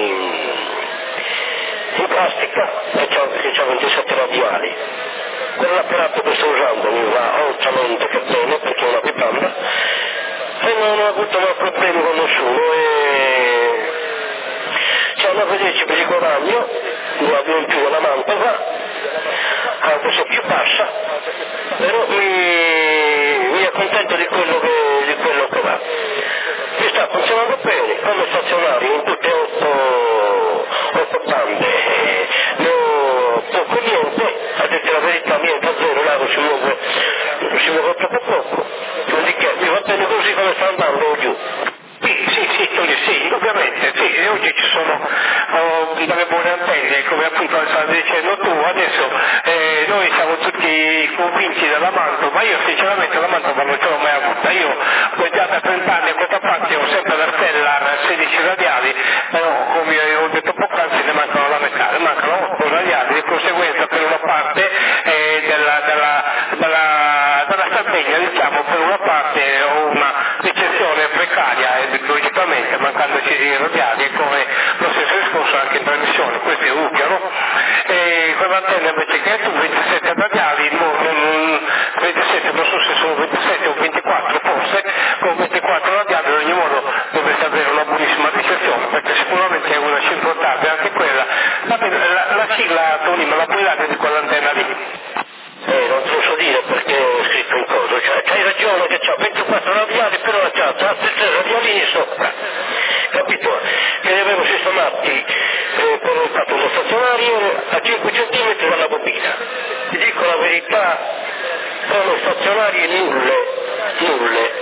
in plastica e c'ho 27 radiali. Quell'apparato che sto usando mi va altamente che bene perché è una bipanda e non ho avuto mai problemi con nessuno e c'è una 10 per il guadagno, guadagno in più alla Mantova, anche se più bassa, però mi accontento di quello che va. Questa tutti convinti della Mantova, io sinceramente la Mantova non ce l'ho mai avuta, io già da 30 anni a questa parte ho sempre la stella 16 radiali, però come ho detto poc'anzi ne mancano la metà, ne mancano 8 radiali, di conseguenza per una parte della Sardegna, diciamo, per una parte ho una ricezione precaria logicamente mancandoci di radiali, e come lo stesso discorso anche in trasmissione, questo è ovvio, no? E con l'antenna invece che tu 27 radiali, 27, non so se sono 27 o 24 forse, con 24 radiali in ogni modo dovreste avere una buonissima ricezione, perché sicuramente è una circostanza anche quella. La sigla, Tony, me la puoi dare di quell'antenna lì? Non te lo so dire perché ho scritto in coso, c'hai ragione che c'ha 24 radiali, però c'ha altri 3 radialini sopra, capito? Che li avevo sistemati per il fatto dello stazionario a 5 cm dalla bobina. Ti dico la verità, sono stazionari nulle.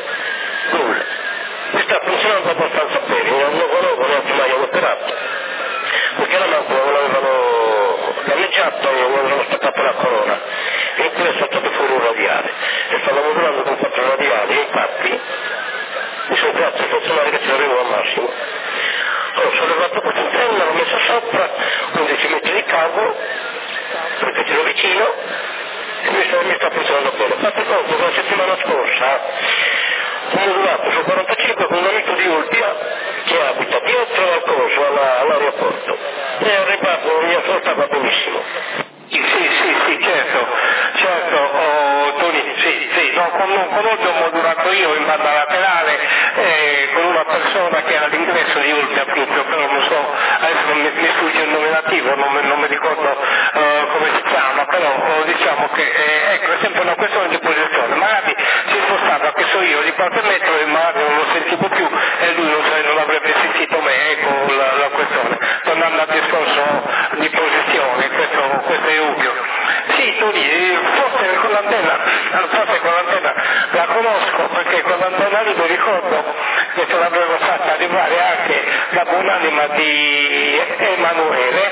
Mi sta funzionando abbastanza bene, un nuovo neanche mai ho operato, perché la macchina non l'avevano danneggiata e non avevano staccato la corona, e in cui è saltato fuori un radiale, e stavo lavorando con 4 radiali, e infatti mi sono creato stazionare che ce l'avevo al massimo. Ho sollevato questa antenna, l'ho messa sopra, 11 metri di cavo, perché ce l'ho vicino, e mi sta funzionando bene. Fate conto che la settimana scorsa ho modulato su 45 con un amico di Ulpia che abita dietro al coso, all'aeroporto, e al riparto mi ascoltava benissimo. Sì, certo, Tony, sì, no, con Ulpia ho modulato io in banda laterale con una persona che era all'ingresso di Ulpia proprio, però non so, adesso mi sfugge il nome nativo, non mi ricordo come si chiama, però diciamo che ecco, è sempre una questione di posizione, magari si spostava, che so io, di qualche metro e magari non lo sentivo più e lui non avrebbe sentito me, ecco la questione, tornando al discorso di posizione, questo è ovvio. Sì, Tony, forse con l'antenna la conosco, perché con l'antenna lì mi ricordo che te l'avevo fatta arrivare anche la buonanima di Emanuele,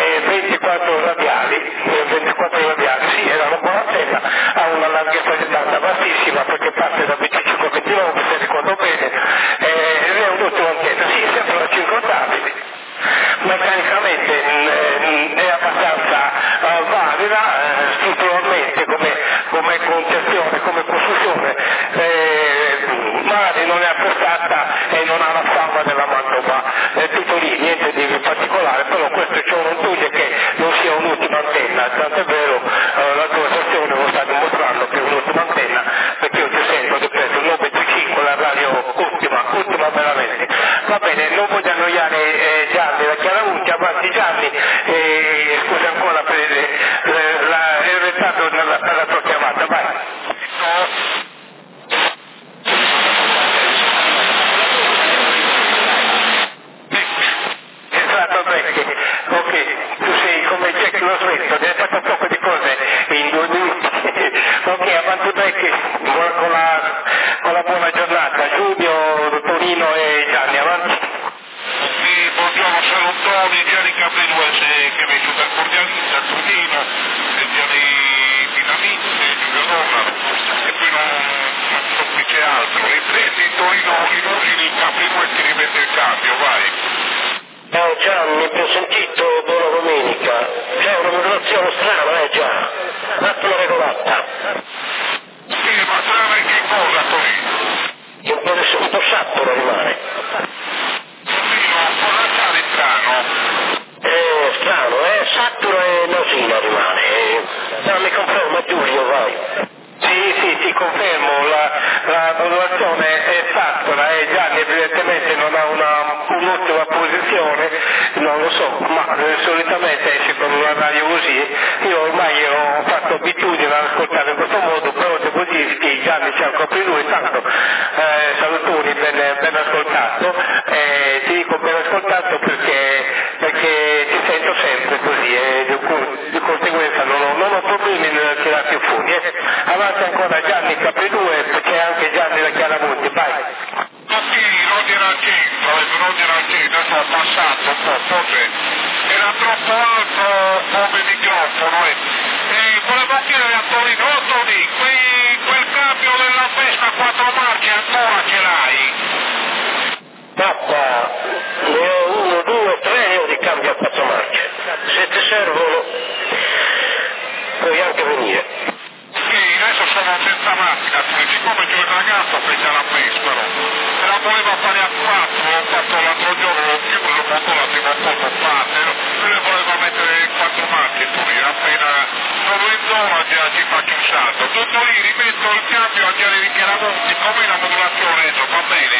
24 radiali, sì, era una buona antenna, ha una larghezza di banda bassissima perché parte da 25 km, se ricordo bene, ed è un'ottima antenna, sì, sempre una 50, meccanicamente è abbastanza valida, strutturalmente come concezione, come costruzione, magari non è attestata e non ha la fama della Mantova, è tutto lì, niente di particolare, però questo c'è un dubbio che non sia un'ultima antenna, tant'è vero la tua stazione lo sta dimostrando che è un'ultima antenna, perché io ti sento, ripeto, il 925, la radio ultima veramente. Va bene, non voglio annoiare Gianni da Chiaramonti, avanti Gianni, scusa ancora per il ritardo per la tua chiamata, vai. Esatto, perché, ok, tu sei come Jack lo smetto, hai fatto un po' di cose in 2 minuti, ok, avanti Becky, con la buona giornata, Giulio, Tonino e Gianni, avanti. Sì, buongiorno, sono Tony, Gianni Capriduese, che mi supercordialista, Tonino, e Gianni Dinamite, Giulio Roma, e poi non so qui c'è altro, riprendi Tonino, i Capriduese, ti rimette il cambio, vai. Ciao Gianni, ti ho sentito, buona domenica. C'è una modulazione strana, già. Un attimo regolata. Sì, ma strana in che cosa, Tonino? Un po' saturo rimane. Tonino, cosa sta di strano? Strano, saturo e nausina rimane. Mi conferma Giulio, vai. Sì, ti confermo, la modulazione è sattura e Gianni evidentemente non ha un'ottima posizione, non lo so, ma solitamente esce con una radio così, io ormai ho fatto abitudine ad ascoltare in questo modo, però devo dire che Gianni c'è ancora più lui, tanto salutoni, ben ascoltato, ti dico ben ascoltato perché ti sento sempre così e di conseguenza non ho problemi nel tirarti fuori. Avanti ancora Gianni Capridue, c'è anche Gianni da Chiaramonti, vai. Sì, non era al centro, adesso ho passato un po', forse era troppo alto come microfono e volevo chiedere a Tonino la Vespa 4 marce ancora ce l'hai? Pappa, ne ho 1, 2, 3 io di cambio a 4 marce. Se ti servono puoi anche venire. Sì, adesso sono senza macchina, siccome c'è un ragazzo che c'è la Vespa, se la voleva fare a 4, l'ho fatto l'altro giorno, l'ho chiuso il motore, la prima volta fatelo, e le voleva mettere 4 marce tu lì, appena sono in zona già ci faccio un salto. Tutto lì, rimetto il cambio a Gianni di Chiaramonti, com'è la modulazione adesso, va bene?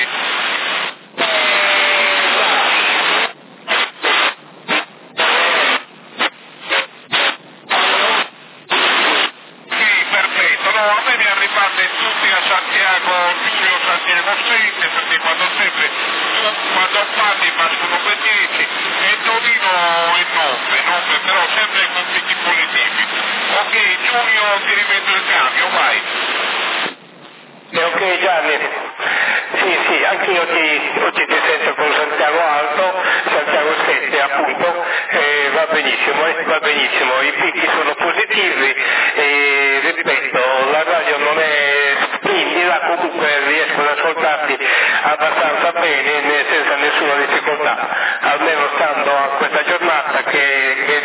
A me mi arrivate tutti a Santiago, Giulio Santiago 7, perché quando sempre quando parli passano per 10 e Torino è 9 però sempre con picchi positivi. Ok, Giulio ti rimetto il cambio, vai. Ok Gianni, sì, anche io oggi ti sento con Santiago Alto, Santiago 7 appunto, va benissimo, i picchi sono positivi e ripeto, la radio non è splendida, comunque riesco ad ascoltarti abbastanza bene senza nessuna difficoltà, almeno stando a questa giornata che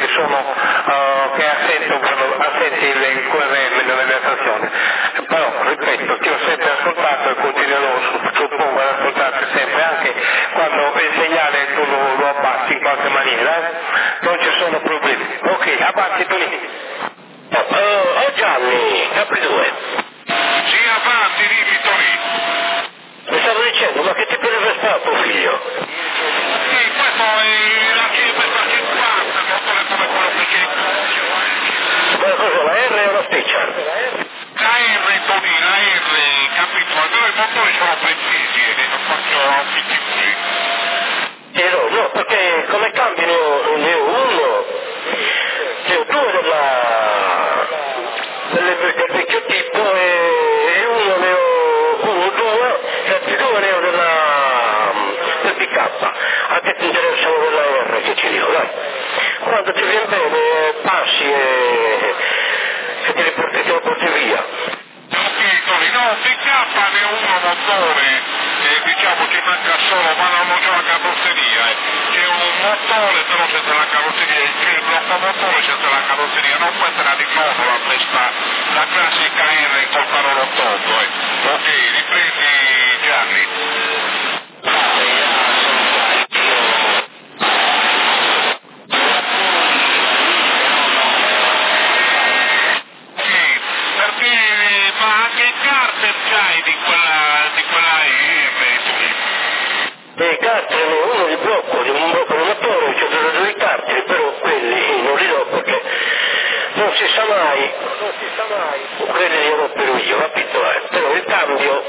assenti il QRM nella mia stazione. Però, ripeto, ti ho sempre ascoltato e continuerò suppongo ad ascoltarti sempre, anche quando il segnale tu lo abbassi in qualche maniera, non ci sono problemi. Ok, abbassi tu lì. Oh Gianni, capri 2. Sì, avanti, dimmi Torino. Mi stavo dicendo, ma che tipo di Vespa ha tuo figlio? Sì, questo è la Vespa 50, motore come quello che c'è. Ma cosa, la R è una spiccia? La R, Torino, la R, capito? Però i motori sono precisi e non faccio automatici. No, perché come cambi ne ho uno, ne ho due del vecchio tipo e uno ne ho due, e altri due ne ho del PK, a te ti interessano della R che ci dico, dai. Quando ti viene bene passi e te lo porti via. No, PK ne ho uno motore, diciamo ci manca solo, ma non c'è la carrozzeria, c'è un motore però senza la carrozzeria, c'è il blocco motore senza la carrozzeria, non può essere di nuovo la classica R col farolo tondo, Ok, riprendi Gianni. Ma anche il carter c'hai di quella E carte ne ho uno di blocco, di un blocco di motore, c'è due carte, però quelli non li do perché non si sa mai, quelli li romperò io, capito? Però il cambio,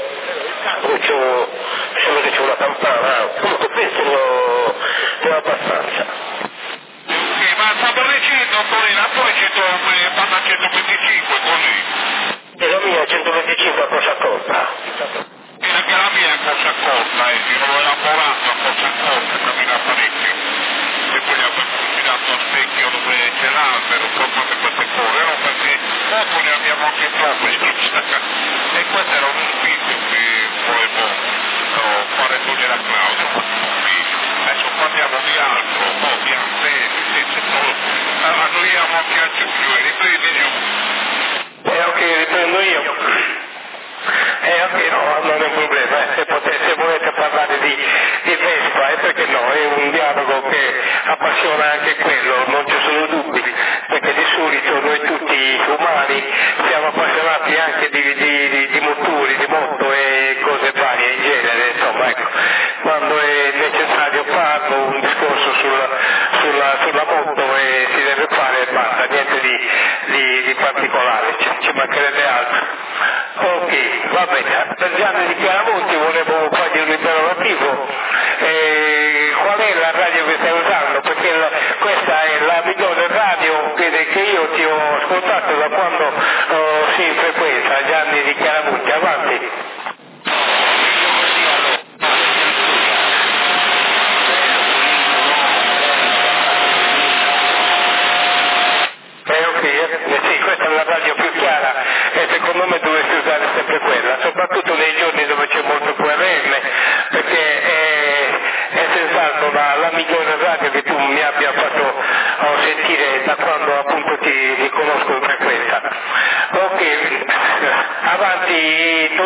sembra che c'è una campana, comunque questo ne ho abbastanza. Sì, ma stavo dicendo poi fanno a 125 così. E la mia 125 a cosa compra? Perché la mia è cosa corta, io l'ho elaborato a cosa corta, cammina parecchio. E poi mi dato a specchio dove c'è l'albero, proprio per queste cose, no? Perché dopo ne abbiamo anche troppe, e questo era uno spinto che volevo fare togliere a Claudio. Adesso parliamo di altro, di annoiamo anche a Giulio e riprendi giù. Ok, riprendo io. Ok, no, non è un problema, se volete parlare di Vespa, perché no, è un dialogo che appassiona anche quello, non ci sono dubbi, perché di solito noi tutti umani siamo appassionati anche di motori, di moto e cose varie in genere, insomma, ecco, quando è necessario farlo, un discorso sulla moto e si deve fare e basta, niente di particolare, ci mancherebbe altro. Ok, va bene, per Gianni di Chiaramonti volevo fargli un interrogativo, qual è la radio che stai usando? Perché questa è la migliore radio che io ti ho ascoltato da quando si frequenta, Gianni di Chiaramonti, avanti. Ok, sì, questa è la radio più chiara e secondo me dovresti usare sempre quella,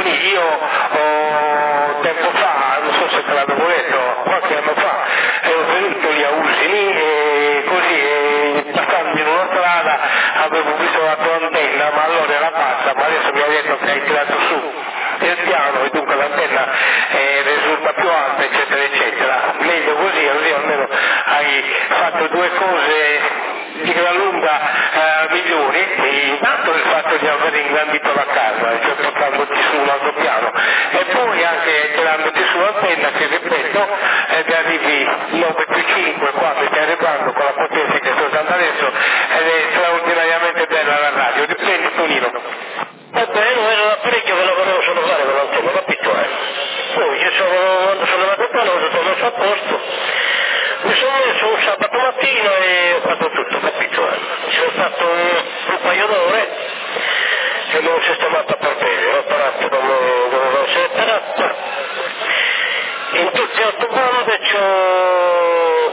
Tony, io tempo fa, non so se te l'avevo detto, qualche anno fa, ero venuto lì a Usini e così, passando in una strada, avevo visto la tua antenna, ma allora era bassa, ma adesso mi ha detto che hai tirato su il piano e dunque l'antenna risulta più alta, eccetera, eccetera. Meglio così almeno hai fatto due cose di gran lunga migliori, e intanto il fatto di aver ingrandito la casa, cioè portandoti su un altro piano, e poi anche tirandoti sull'antenna che ripeto, ed arrivi 9 più 5 quando stai arrivando con la potenza che sto usando adesso, ed è straordinariamente bella la radio. Riprendi Tonino. Bene, era l'apparecchio che lavoravo solo fare con l'antenna, capito? Poi quando sono andato qua l'ho tutto messo a posto, mi sono messo un sabato mattina e ho fatto tutto, capito? Ci sono stato un paio d'ore e mi ho sistemato per bene, ho parato come dovevo essere parato. In tutte le 8 bombe c'ho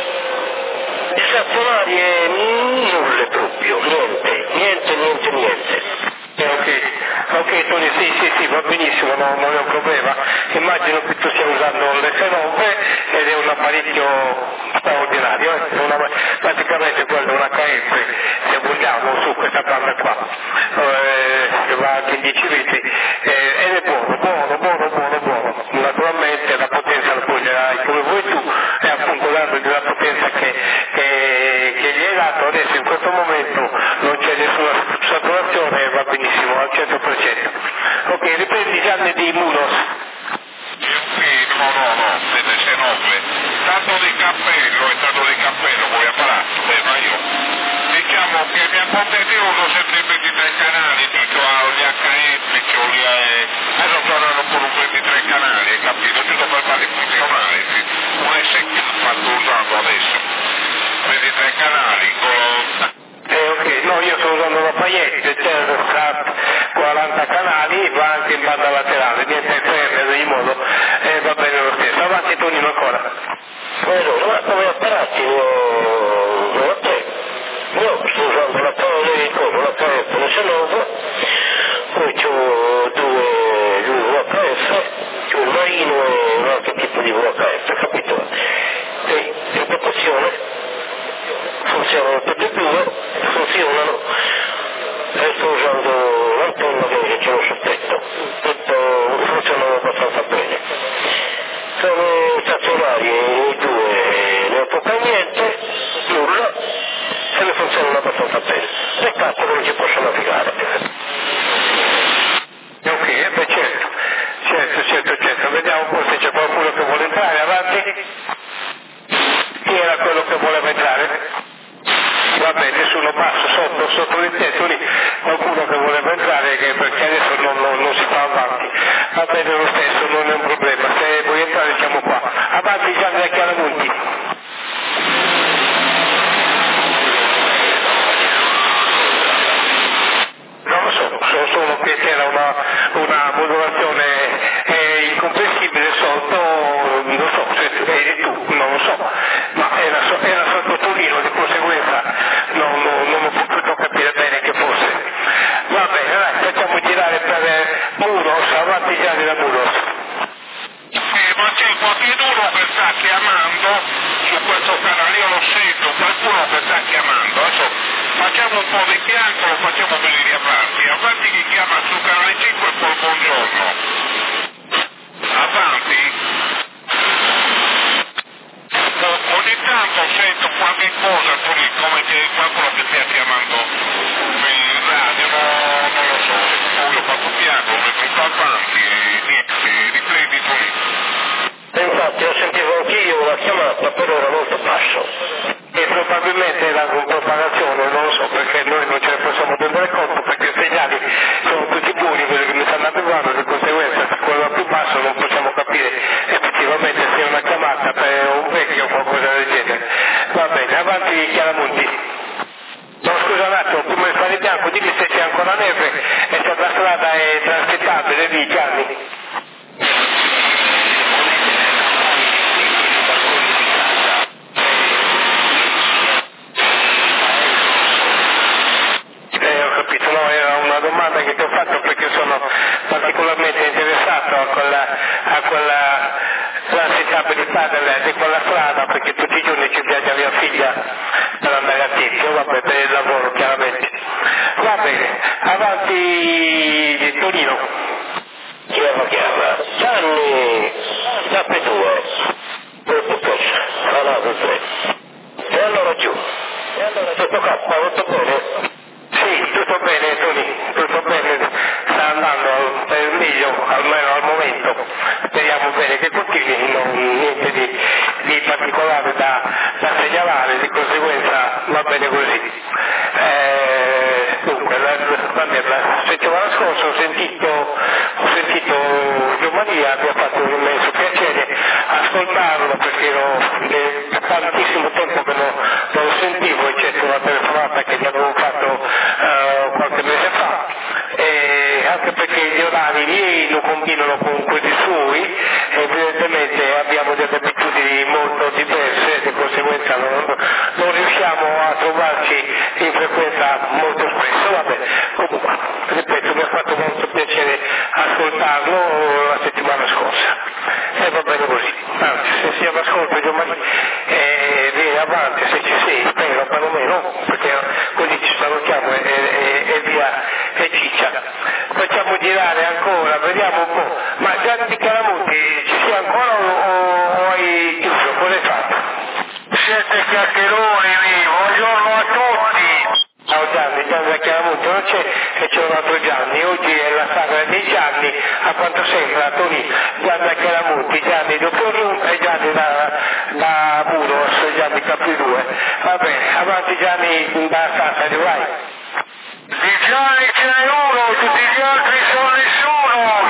stazionarie nulle proprio, niente. Ok Tony, sì, va benissimo, non è un problema. Immagino che tu stia usando l'F9 ed è un apparecchio straordinario, praticamente quello è un HF, se vogliamo, su questa banda qua, che va anche in 10 litri, ed è buono. Naturalmente la potenza la puoi come vuoi tu, e appunto dandogli la potenza che gli hai dato, adesso in questo momento non c'è nessuna saturazione e va benissimo al 100%. Ok, riprendi Gianni di Muros. No, se noble. Tanto di cappello, poi a palazzo, ma io diciamo che mi accontentivo sempre i 23 canali, dico gli HF, adesso tornano pure un 23 canali, hai capito? Giusto per farli funzionare, sì. Un SK sto usando adesso, 23 canali, Ok, no, io sto usando la Payette, Telsat 40 canali, va anche in banda laterale, niente FM ad ogni modo, va bene lo stesso. Avanti Tonino ancora. Allora, come apparati non ho tre. Io sto usando la KF S9, poi c'ho due VHF, c'ho il marino e un altro tipo di VHF, capito? E in proporzione funzionano tutti e due, funzionano, e sto usando l'antenna che c'è lo soffitto, funzionano abbastanza bene. Sono stazionari i due, non tocca niente, nulla, e mi funzionano abbastanza bene. Peccato che non ci posso navigare. Ok, beh certo, vediamo un po' se c'è qualcuno che vuole entrare, avanti. Chi era quello che voleva entrare? Vabbè, nessuno passa sotto il tetto lì, qualcuno che voleva entrare, perché adesso non si fa avanti. Va bene lo stesso, non è un problema, se vuoi entrare siamo qua. Avanti Gianni da Chiaramonti. Non lo so solo che c'era una modulazione incomprensibile sotto, non so se vedi tu, non lo so, ma era sotto Torino, di conseguenza non ho potuto capire bene che fosse. Va bene, dai, facciamo girare per Muros, avanti Gianni da Muros. ma c'è qualcuno che sta chiamando su questo canale, io lo sento, qualcuno che sta chiamando, adesso facciamo un po' di fianco, lo facciamo venire avanti chi chiama su canale 5 e poi buongiorno, avanti, ogni tanto sento qualche cosa come che qualcuno che stia chiamando in radio, non lo so, poi ho fatto fianco, mi metto avanti e niente, riprendi tu lì. Infatti ho sentito anch'io la chiamata, però era molto basso. E probabilmente era con propagazione, non lo so, perché noi non ce ne possiamo rendere conto, perché i segnali sono tutti buoni, quelli che mi stanno arrivando, di conseguenza se quello più basso non possiamo capire effettivamente se è una chiamata per un vecchio o qualcosa del genere. Va bene, avanti Chiaramonti. No, scusa un attimo, prima di fare bianco, dimmi se c'è ancora neve e se la strada è transitabile lì, Gianni. Ho capito, no, era una domanda che ti ho fatto perché sono particolarmente bene, avanti Tonino. Chi lo chiama? Gianni, tappi 2, salato 3. E allora giù. Tutto tutto bene? Sì, tutto bene Toni, tutto bene, sta andando per il meglio, almeno al momento, speriamo bene che continui, niente di particolare da segnalare, di conseguenza va bene così. Dunque, la settimana scorsa ho sentito Giovanni, mi ha fatto un immenso piacere ascoltarlo perché ero tantissimo tempo che non lo sentivo, eccetto una telefonata che gli avevo fatto qualche mese fa, e anche perché gli orari miei lo combinano con quelli suoi, evidentemente abbiamo delle abitudini molto diverse, di conseguenza non riusciamo a trovarci in frequenza molto spesso. Vabbè, comunque, ripeto, mi ha fatto molto piacere ascoltarlo la settimana scorsa e va bene così, anzi se si all'ascolto Giovanni vieni avanti se ci sei, spero perlomeno, perché così ci salutiamo e via e ciccia. Facciamo girare ancora, vediamo un po', ma Gianni Caramuti ci sei ancora o hai chiuso? Cosa hai fatto? Siete chiacchieroni, buongiorno a tutti. Ciao Gianni Chiaramuti non c'è e c'è un altro Gianni, oggi è la sagra dei Gianni, a quanto sembra Toni, Gianni Chiaramuti, Gianni doppio e Gianni da Buros, Gianni Capri 2. Va bene, avanti Gianni da Sassari, vai. Di Gianni ce n'è uno, tutti gli altri sono nessuno,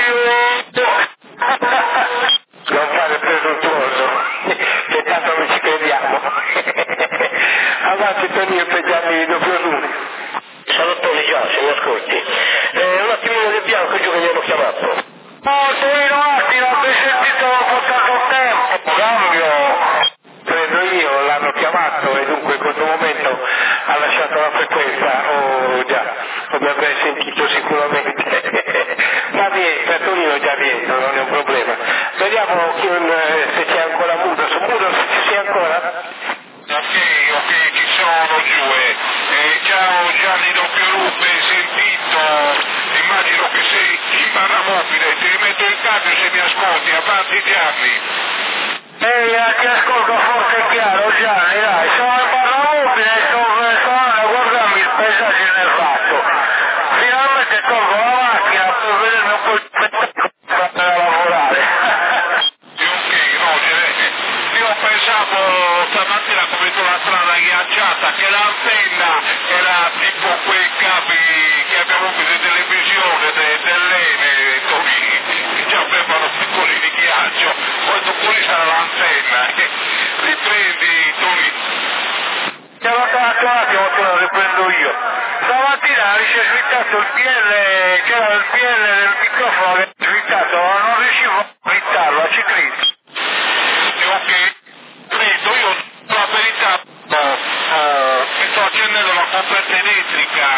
Non fare presuntuoso, che tanto non ci crediamo. Avanti Tonino per Gianni doppio 2. Salutoni già, se mi ascolti. Un attimino di bianco giù che gliel'ho chiamato. Oh, Tonino Attila, ho sentito tanto tempo, cambio. Credo io, l'hanno chiamato e dunque in questo momento ha lasciato la frequenza, già, come avrei sentito sicuramente. Ma rientra, Tonino già rientra, non è un problema. Vediamo se c'è ancora Mudo, su Mudo se ci sei ancora? Ok, ci sono giù. Ciao Gianni doppio ruppe, sentito, immagino che sei in barra mobile, ti rimetto il cambio se mi ascolti, avanti Gianni. Ehi, ti ascolto forte e chiaro Gianni, dai, sono in barra mobile e sto a guardarmi il paesaggio nel fatto. Finalmente tolgo la macchina per vedermi un po' il spettacolo per andare a lavorare. Ok, Roger, io pensavo stamattina come vedo la strada ghiacciata che l'antenna era tipo quei capi che abbiamo visto in televisione dell'Ene, che già avevano piccoli di ghiaccio, poi dopo lì sarà l'antenna, riprendi Tony. Ti ho dato un attimo, te lo riprendo io. Stamattina mi si è svittato il PL, c'era il PL del microfono che è svittato, ma non riuscivo a svittarlo, a ciclista. Ok, credo, io la verità mi sto accendendo la coperta elettrica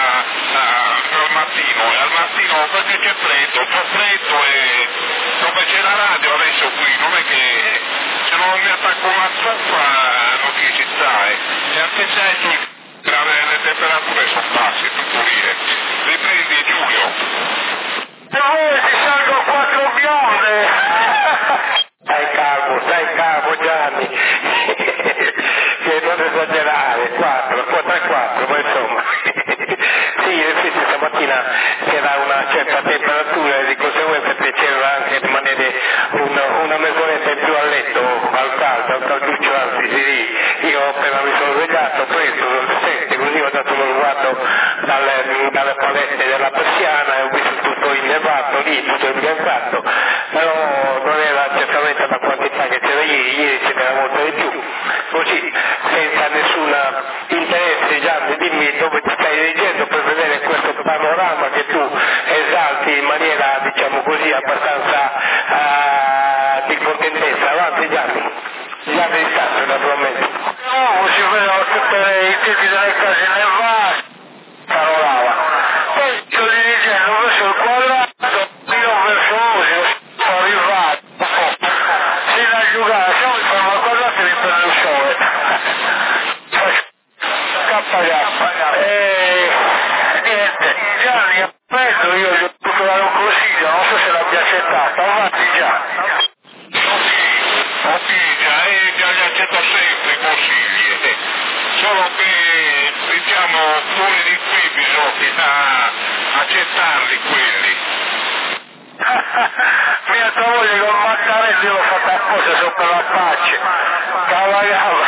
al mattino perché c'è freddo, fa freddo e dove c'è la radio adesso qui, non è che se non mi attacco una zuppa non ci stai, e anche se le temperature sono basse, tutto lì. Riprendi Giulio. E voi ti salgo 4 bionde! Stai calmo Gianni, che non esagerare, 4, ma insomma. Sì, in effetti stamattina c'era una certa temperatura e di conseguenza piaceva anche rimanere una mezz'oretta in più a letto, al calduccio, anzi sì, io appena mi sono svegliato, presto, alle 7, così ho dato uno sguardo dalle palette della persiana e ho visto tutto innevato lì, tutto imbiancato, però non era certamente la quantità che c'era ieri ce n'era molto di più, così senza nessun interesse. Gianni, dimmi dove ti stai dirigendo per vedere questo panorama che tu esalti in maniera, diciamo così, abbastanza di contentezza. Avanti Gianni, Gianni di Castro naturalmente. No, si vedono tutte i tipi delle case nevate, panorama. Poi Questo io gli ho potuto dare un consiglio, non so se l'abbia accettato, avanti già. Già li accetto sempre i consigli, solo che diciamo fuori di qui bisogna accettarli quelli. Mia tua moglie col mattarello io l'ho fatta apposta sopra la faccia, cavallava.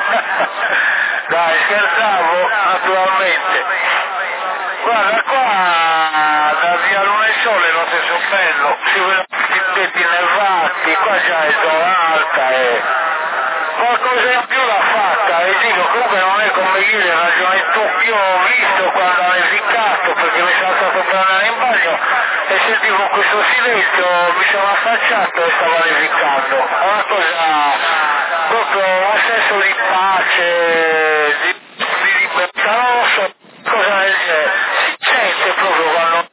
Dai, scherzavo naturalmente. Guarda qua da via Luna e Sole non si so bello, si vedono i tetti nevati, qua già è zona alta e qualcosa in più l'ha fatta e dico comunque non è come ieri ragione tu, io ho visto quando ha nevicato perché mi sono stato per andare in bagno e sentivo questo silenzio, mi sono affacciato e stava nevicando, una cosa proprio un senso di pace, di libertà, non lo so cosa del genere, si sente proprio quando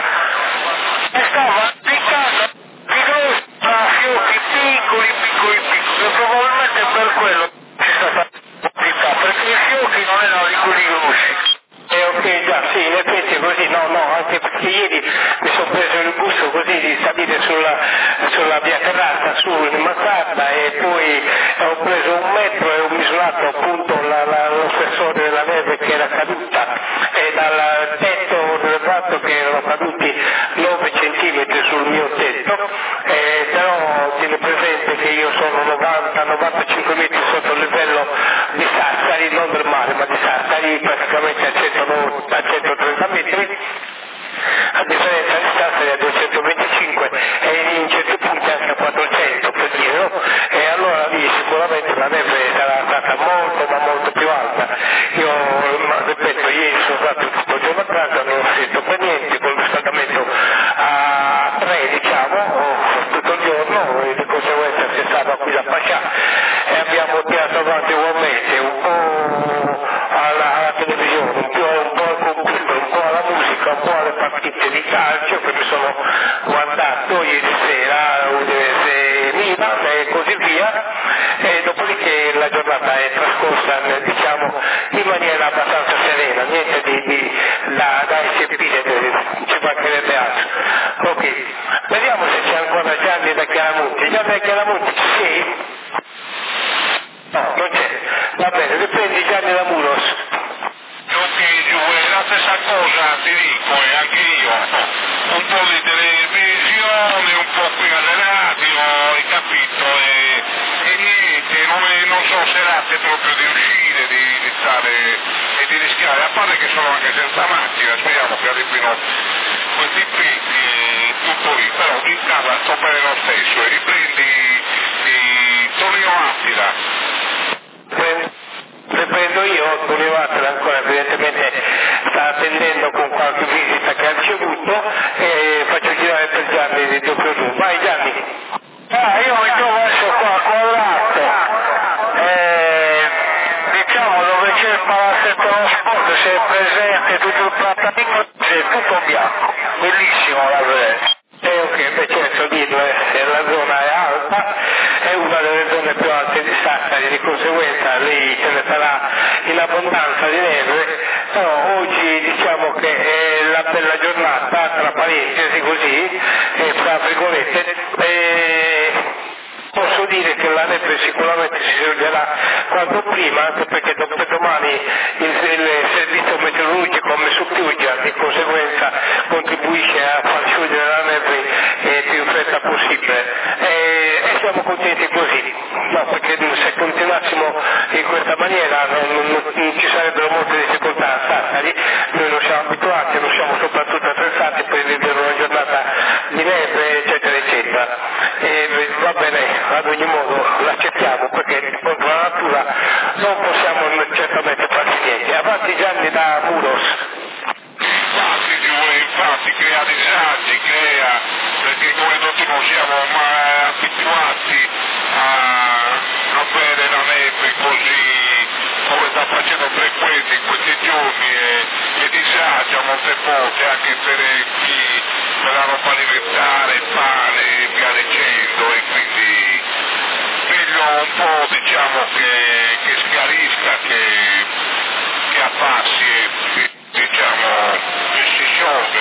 e stava piccando di grossi fiocchi piccoli, e probabilmente per quello c'è stata pubblicità, perché i fiocchi non erano di quelli grossi. Ok, già, sì, in effetti è così, no, anche perché ieri mi sono preso il gusto così di salire sulla via Terrazza, su in mansarda e poi ho preso un metro e ho misurato appunto lo spessore della neve che era caduta e dal tetto del tratto che erano caduti 9 centimetri sul mio tetto, però tieni presente che io sono 90-95 metri sotto il livello di Sassari, non del mare ma di Sassari, praticamente a 130 metri, a differenza di Sassari a 225 e in certi punti anche a 400 per dire, no? E allora lì sicuramente la neve sarà stata molto ma molto più alta. Io ripeto, ieri sono stato tutto il giorno a casa, non ho sentito per niente, con il riscaldamento a 3 diciamo, tutto il giorno e di conseguenza c'è stata qui la Pascià e abbiamo tirato avanti ugualmente un po' alla televisione, un po' al computer, un po' alla musica, un po' alle partite di calcio che mi sono guardato ieri sera, Udinese Milan e così via, e dopodiché la giornata è trascorsa diciamo in maniera abbastanza serena, niente da eccepire, ci mancherebbe altro. Ok, vediamo se c'è ancora Gianni da Chiaramonti. Gianni da Chiaramonti ci sei? No, non c'è. Va bene, riprendi Gianni da Muros. La stessa cosa ti dico e anche io, un po' di televisione, un po' qui alle radio, hai capito, e niente, non sono serate proprio di uscire, di stare e di rischiare, a parte che sono anche senza macchina, speriamo che arrivino questi picchi e tutto lì, però in casa sto bene lo stesso e riprendi di Torino Attila. Riprendo io, Tonio Attila ancora evidentemente sta attendendo con qualche visita che ha ricevuto e faccio girare per Gianni di doppio giù. Vai Gianni! Io mi trovo adesso qua a Quadrato, diciamo dove c'è il palazzetto sport, se è presente tutto il platanino, c'è tutto bianco, bellissimo la vedere. Ok, beh certo lì la zona è alta, è una delle zone più alte di Sassari, di conseguenza lì ce ne sarà in abbondanza di neve, però oggi diciamo che è la bella giornata, tra parentesi così, fra virgolette, posso dire che la neve sicuramente si scioglierà quanto prima, anche perché dopodomani il servizio meteorologico ha messo pioggia, di conseguenza contribuisce a far sciogliere la neve più in fretta possibile e siamo contenti così, no, perché se continuassimo in questa maniera non ci sarebbero molte difficoltà a Sassari, noi non siamo abituati, non siamo soprattutto attrezzati per vivere una giornata di neve eccetera eccetera e va bene, ad ogni modo l'accettiamo perché contro la natura non possiamo certamente farci niente. Avanti Gianni da Muros. Infatti crea disagi, perché come tutti non siamo mai abituati a vedere la neve così come sta facendo frequente in questi giorni e disagia molte volte anche per chi per la roba alimentare, il pane e via dicendo e quindi meglio un po' diciamo che schiarisca che abbassi e diciamo che si scioglie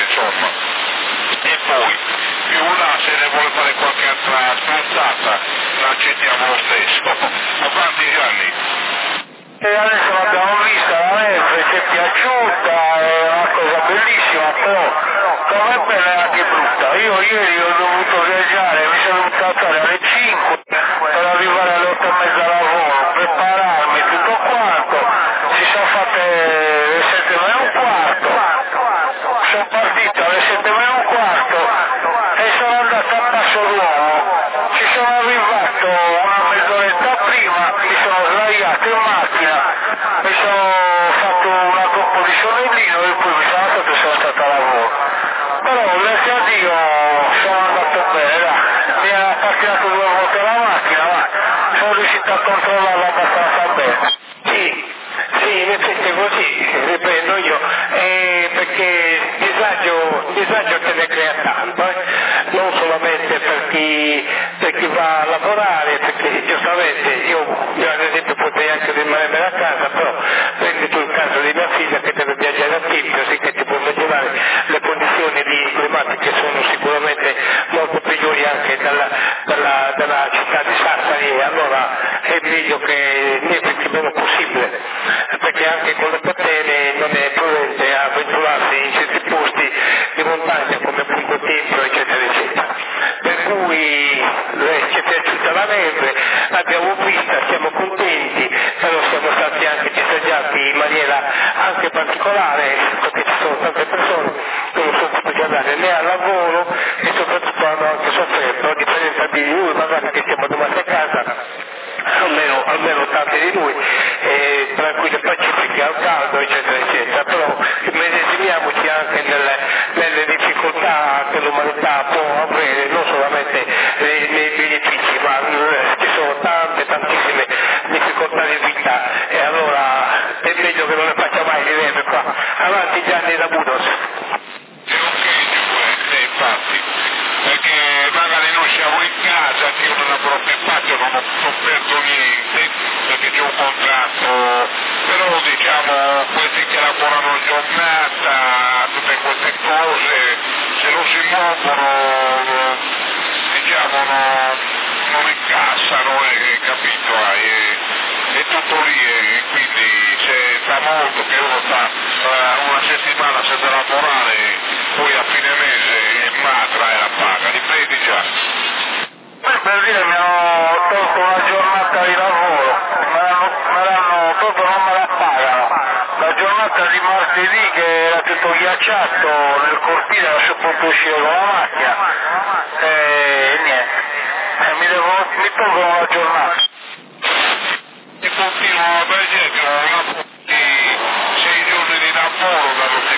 insomma. E poi, più là se ne vuole fare qualche altra stronzata, la accettiamo lo stesso. Avanti Gianni. E adesso l'abbiamo vista, la neve ci è piaciuta, è una cosa bellissima, però com'è bella è anche brutta. Io ieri ho dovuto viaggiare, mi sono dovuto alzare alle 5 per arrivare alle 8 e mezza al lavoro, prepararmi tutto quanto, si sono fatte le 7 meno un quarto, sono partito alle 7 meno un quarto e sono andato a Passo d'Uomo, ci sono arrivato una mezz'oretta prima, mi sono sdraiato in macchina, mi sono fatto una coppa di sonnellino e poi mi sono alzato e sono stato a lavoro. Però grazie a Dio sono andato bene, dai. Mi ha partito 2 volte la macchina, ma sono riuscito a controllarla abbastanza bene. Sì, in effetti è così, riprendo io, perché disagio te ne crea tanto, non solamente per chi va a lavorare, perché giustamente io ad esempio potrei anche rimanere a casa, però prendi tu il caso di mia figlia che deve viaggiare a Tipio, sì che ti può immaginare le condizioni climatiche sono sicuramente molto peggiori anche dalla città di Sassari, e allora è meglio che nevi il meno possibile, perché anche con le catene non è prudente avventurarsi in certi posti di montagna come appunto Tempio eccetera eccetera. Per cui ci è piaciuta la neve, l'abbiamo vista, siamo contenti, però siamo stati anche disagiati in maniera anche particolare perché ci sono tante persone che non sono potuti andare né al lavoro e soprattutto hanno anche sofferto, a differenza di noi magari che siamo rimasti a casa, almeno tanti di noi, tranquilli, pacifici, al caldo, eccetera, eccetera, però medesimiamoci anche nelle difficoltà che l'umanità può avere, non solamente nei benefici, ma ci sono tantissime difficoltà di vita, e allora è meglio che non ne faccia mai di neve qua. Avanti Gianni da Budos. Infatti, perché magari noi siamo in casa, che io nella propria faccia non perdo niente, perché c'è un contratto, però diciamo questi che lavorano in giornata, tutte queste cose, se non si muovono, diciamo non incassano, capito? È tutto lì, e quindi se fa molto che uno sta una settimana senza lavorare, poi a fine mese matra e la paga, riprendi già. Per dire mi hanno tolto una giornata di lavoro, me l'hanno tolto, non me la pagano. La giornata di martedì che era tutto ghiacciato nel cortile, non si potuto uscire con la macchina e niente, mi tolgono la giornata. E continuo per esempio di 6 giorni di lavoro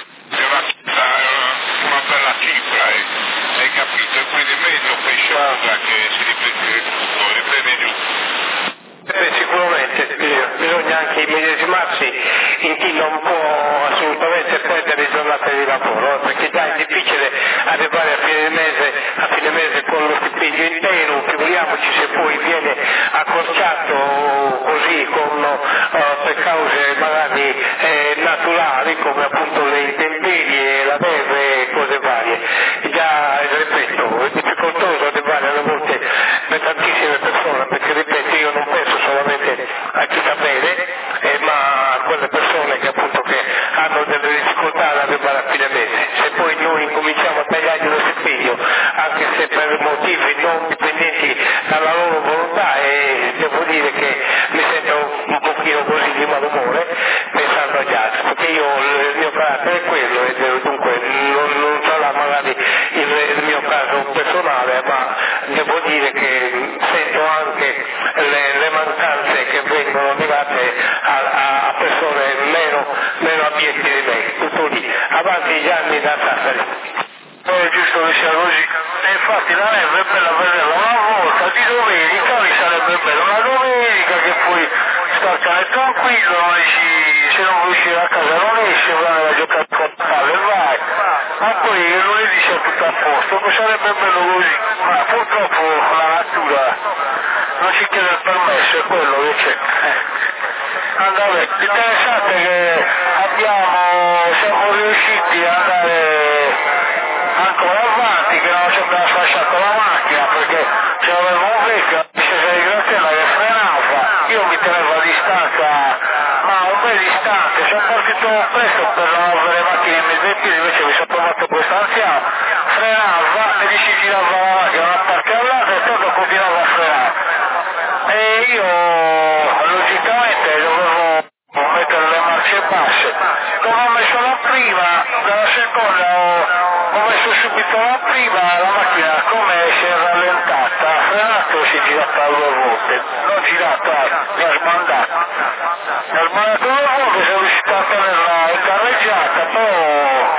una bella cifra, hai capito? E quindi meglio che sciolga che si riprende tutto, riprende giù. Sicuramente bisogna anche immedesimarsi in chi non può assolutamente perdere giornate di lavoro, perché già è difficile arrivare a fine mese con lo stipendio intero, figuriamoci se poi viene accorciato così per cause magari naturali come appunto le intemperie, la neve e cose varie. Già, ripeto, è difficoltoso arrivare alle volte per tantissime persone, perché ripeto io non penso solamente a chi sta bene, ma a quelle persone che appunto che hanno delle difficoltà ad arrivare a fine mese. Se poi noi incominciamo a tagliargli lo stipendio, anche se per motivi non dipendenti dalla loro volontà, e devo dire che mi sento un pochino così di malumore pensando agli altri, perché il mio carattere è quello, e dunque non sarà magari il mio caso personale, ma devo dire che sento anche le mancanze che vengono legate a persone meno abbienti di me, tutto lì. Avanti Gianni da Sassari. È giusto che sia così, e infatti la neve è bella vederla una volta di domenica, mi sarebbe bella una domenica che poi startare tranquillo, non esci, se non vuoi uscire a casa non esci, vai a giocare con palle, vai, ma poi il lunedì sia tutto a posto, poi sarebbe bello così, ma purtroppo la natura non ci chiede il permesso, è quello che c'è. Andare, interessante che siamo riusciti ad andare l'anziano frenava e gli si girava la macchina da una parte all'altra e tutto continuava a frenare. E io logicamente dovevo mettere le marce basse. Come ho messo la prima, dalla seconda ho messo subito la prima, la macchina come si è rallentata, ha frenato e si è girata 2 volte, non girata, mi ha sbandato. Mi ha sbandato 2 volte, sono riuscito a tenerla in carreggiata, però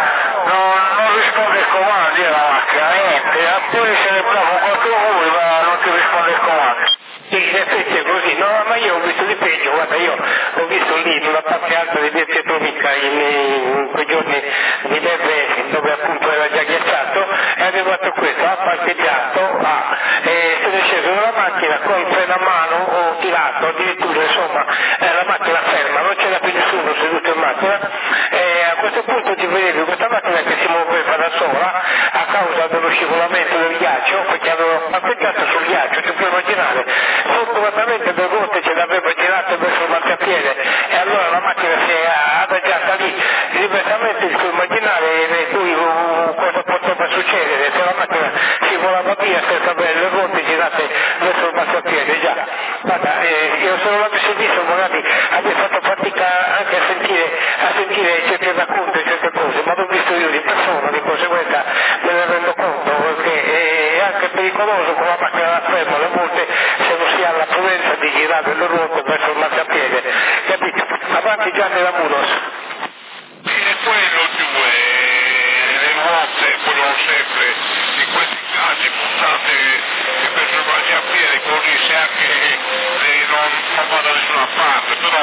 non risponde il comando, la macchina, niente, puoi essere bravo quanto vuoi, ma non ti risponde il comando. Sì, in effetti è così, no, ma io ho visto di peggio, guarda, io ho visto lì sulla parte alta di Via Pietromica in quei giorni di neve dove appunto era già ghiacciato e avevo fatto questo, ha parcheggiato, se ne è sceso dalla macchina con il freno a mano, ho tirato addirittura, insomma, la macchina ferma, non c'era più nessuno seduto in macchina e a questo punto ti vedevi questa macchina che si muoveva da sola a causa dello scivolamento del ghiaccio, perché avevo parcheggiato sul ghiaccio, ti puoi immaginare. Fortunatamente 2 volte ce l'avevo girato verso il marciapiede e allora la macchina si è adagiata lì. Diversamente ti puoi immaginare tu cosa poteva succedere se la macchina si volava via senza avere le ruote girate verso il marciapiede. Già, guarda, io se non l'avessi visto magari avrei fatto fatica anche a sentire certe racconti, certe cose, ma l'ho visto io di persona, di conseguenza me ne rendo conto perché è anche pericoloso con la macchina da fermo, alle volte se non si ha la prudenza di girare le ruote verso il marciapiede, capito? Avanti Gianni Lamuros. Sì, è quello giù, le ruote vogliono sempre in questi casi puntate per il marciapiede così se anche non va da nessuna parte, però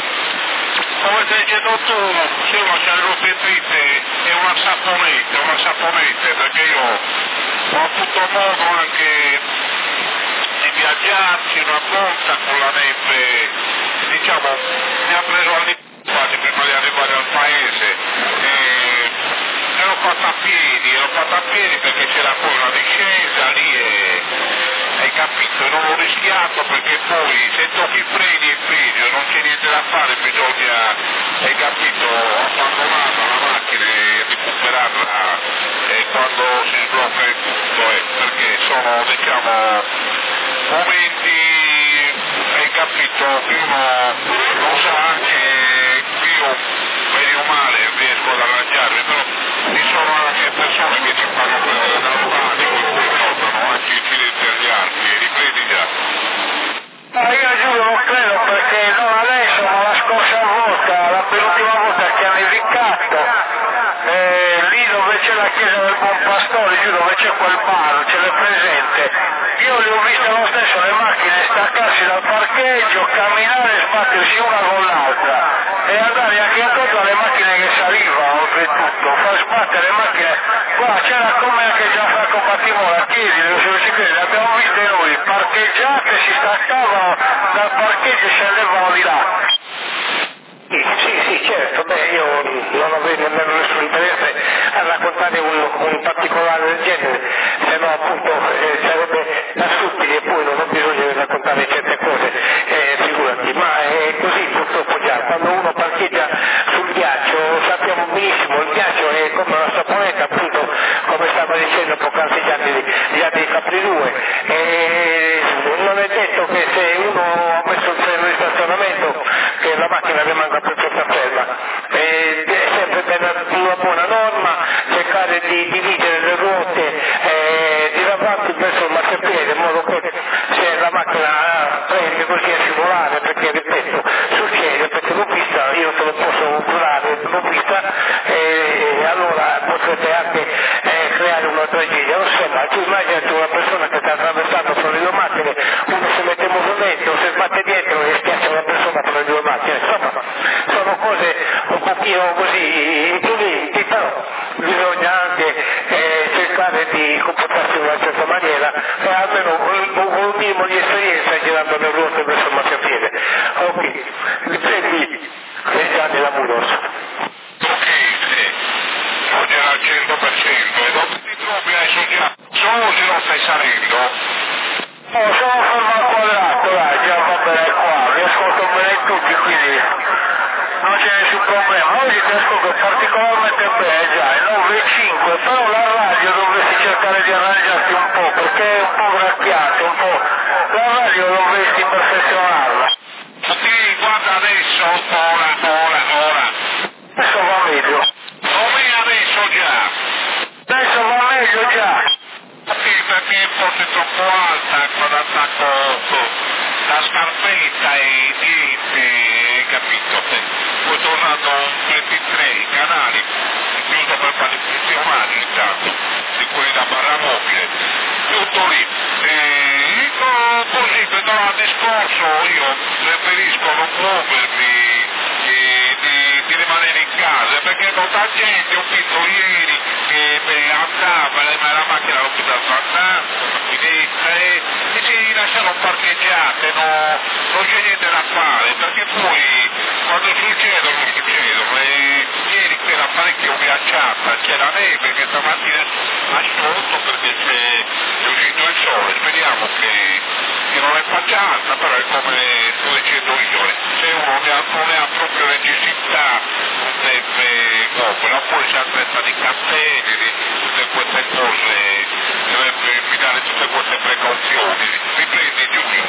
come stai dicendo tu, se uno c'ha le ruote dritte è una saponetta, perché io ho avuto modo anche di viaggiarci una volta con la neve, diciamo, mi ha preso all'inizio prima di arrivare al paese, ero fatto a piedi perché c'era poi una discesa lì e hai capito, non ho rischiato perché poi se tocchi i freni non c'è niente da fare, bisogna, hai capito, abbandonarla la macchina e recuperarla quando si sblocca il tutto, perché sono, diciamo, momenti, hai capito, che uno lo sa anche io, bene o male, riesco ad arrangiarmi, però ci sono anche persone che ci fanno prendere dal panico e poi notano anche incidenti agli archi, ripresi già. Ma io giuro non credo perché non adesso, ma la scorsa volta, la penultima volta che ha nevicato, lì dove c'è la chiesa del Buon Pastore, giù dove c'è quel bar, ce l'è presente, io le ho viste lo stesso le macchine staccarsi dal parcheggio, camminare e sbattersi una con l'altra e andare anche incontro alle macchine che salivano, oltretutto, far sbattere le macchine, qua c'era come anche Gianfranco Battimora, chiedi, le abbiamo viste noi, parcheggiate, si staccavano dal parcheggio e scendevano di là. Sì, certo, io non avevo nemmeno nessun interesse a raccontare un particolare del genere, se no appunto sarebbe da stupidi e poi non ho bisogno di raccontare certe cose, figurati, ma è così purtroppo già, quando uno parcheggia sul ghiaccio sappiamo benissimo, il ghiaccio è come una saponetta appunto, come stava dicendo poc'anzi Gianni Capri 2, non è detto che se uno ha messo il freno di stazionamento che la macchina rimanga per tutta ferma, è sempre una buona norma cercare di dividere le ruote di avanti verso il marciapiede in modo che se la macchina prende così a scivolare, perché ripeto succede, perché l'ho vista, io te lo posso giurare, l'ho vista e allora potrete anche creare una tragedia. Insomma, tu immaginati una persona che sta attraversando fra le 2 macchine, uno si mette in movimento, si sbatte dietro e schiaccia una persona fra le 2 macchine, insomma sono cose un pochino così imprudenti, però bisogna anche cercare di comportarsi in una certa maniera e almeno un minimo di esperienza girando le ruote verso il marciapiede. Ok, riprendi Gianni Lamuros. Ok, sì, oggi era al 100%, e dopo ti trovi adesso già, solo se non stai salendo? Sono forma al quadrato, dai, già va bene qua, vi ascolto bene tutti, quindi non c'è nessun problema. Oggi ti ascolto particolarmente bene, già, il 9.5 perché forse è troppo alta quando attacco la scarpetta e i denti, capito? Poi tornando un 23 i canali, giusto per farli funzionare intanto, di quelli da barra mobile, tutto lì. Così per il discorso io preferisco non muovermi di rimanere in casa, perché molta gente ho visto ieri che andava, ma la macchina l'ho potuta andare, e si lasciano parcheggiate, non c'è niente da fare, perché poi quando succedono, e ieri c'era parecchio ghiacciata, c'era neve che stamattina ha sciolto perché è uscito il sole, speriamo che non è facciata, però è come sto dicendo io, se uno non ne ha proprio necessità non deve non può sempre stare di catene, tutte queste cose, dovrebbe evitare tutte queste precauzioni. Mi prendi Giulio?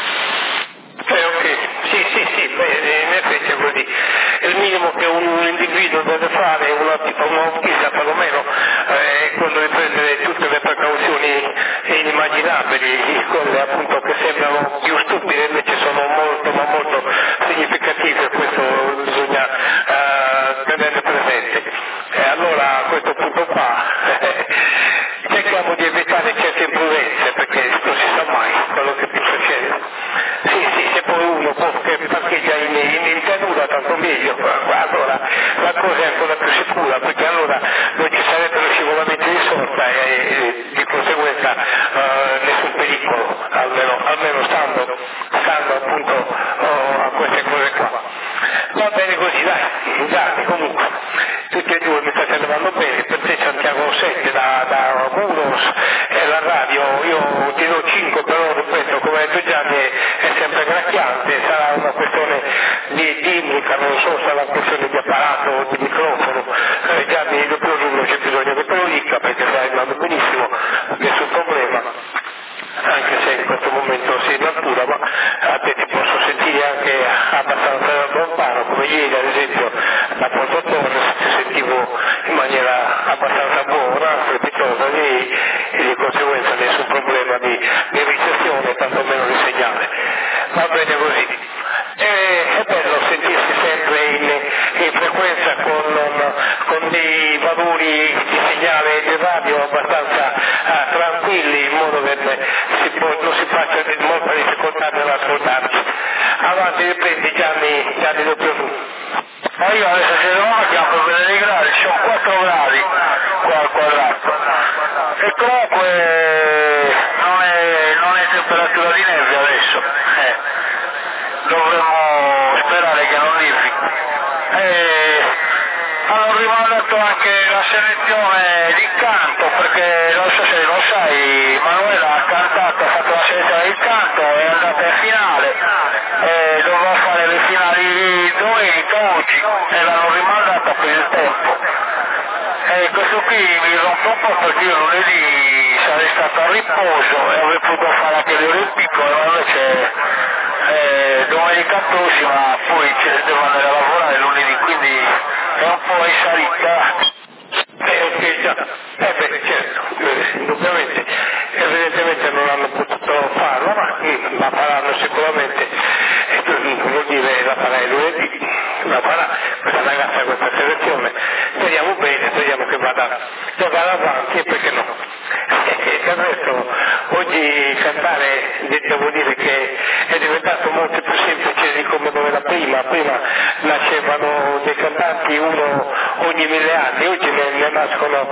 Ok, sì, beh, in effetti è così. Il minimo che un individuo deve fare, un autista perlomeno, è quello di prendere tutte le precauzioni inimmaginabili, quelle appunto che sembrano più stupide invece sono molto ma molto significative, questo bisogna tenere presente. E allora a questo punto qua cerchiamo di evitare certe imprudenze perché non si sa mai quello che può succedere. Sì, se poi uno può parcheggia in pianura tanto meglio, allora la cosa è ancora più sicura perché allora non ci sarebbero scivolamenti di sorta e di conseguenza nessun pericolo, almeno stando appunto a queste cose qua. Va bene così, dai, comunque, tutti e due mi state levando bene, per te Santiago 7 da Muros e la radio, io ti do 5 però ripeto, come ha detto Gianni è sempre gracchiante, sarà una questione di indica, non so se sarà una questione di apparato o di microfono, Gianni lo produrlo c'è bisogno che te lo dica perché stai andando benissimo, nessun problema. Anche se in questo momento sei in altura, ma a te ti posso sentire anche abbastanza lontano, come ieri ad esempio da Porto Torres ti sentivo in maniera abbastanza buona, strepitosa e di conseguenza nessun problema di ricezione, tantomeno di segnale. Va bene così. È bello sentirsi sempre in frequenza con dei valori di segnale di radio abbastanza tranquilli in modo che non si faccia molta difficoltà nell'ascoltarci. Avanti, riprendi Gianni doppio tu. Ma io adesso se non abbiamo per vedere i gradi, ci sono 4 gradi qua al quadrato e comunque non è temperatura di neve adesso, dovremmo sperare che non nevi. Hanno rimandato anche la selezione di canto perché non so se lo sai, Manuela ha cantato, ha fatto la selezione di canto, è andata in finale, dovrà fare le finali domenica oggi e l'hanno rimandata per il tempo. E questo qui mi rompe un po' perché io lunedì sarei stato a riposo e avrei potuto fare anche le ore piccole, ma invece domenica prossima poi devo andare a lavorare lunedì, quindi è un po' in salita. Certo, indubbiamente, evidentemente non hanno potuto farlo, ma la faranno sicuramente, vuol dire la farà lunedì, la farà questa ragazza questa selezione, speriamo bene, speriamo che vada avanti e perché no. Del resto oggi cantare devo dire che è diventato molto più semplice di come non era prima nascevano dei cantanti uno ogni 1000 anni, oggi ne nascono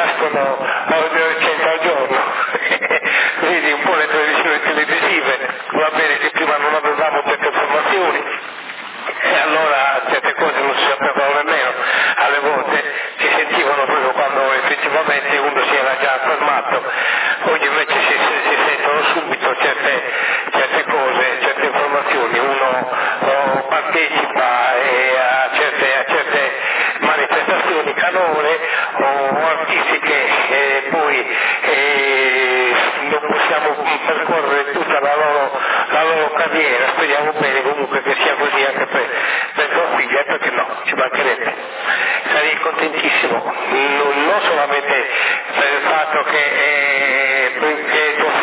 100 al giorno, vedi un po' le televisioni televisive, va bene che prima non avevamo certe informazioni e allora certe cose non si sapevano nemmeno, alle volte si sentivano proprio quando effettivamente uno si era già affermato, oggi invece si sentono subito certe cose, certe informazioni, uno partecipa a certe manifestazioni canore o artistiche e poi non possiamo percorrere tutta la loro carriera, speriamo bene comunque che sia così anche per tua figlia, perché no, ci mancherebbe. Sarei contentissimo, non solamente per il fatto che tua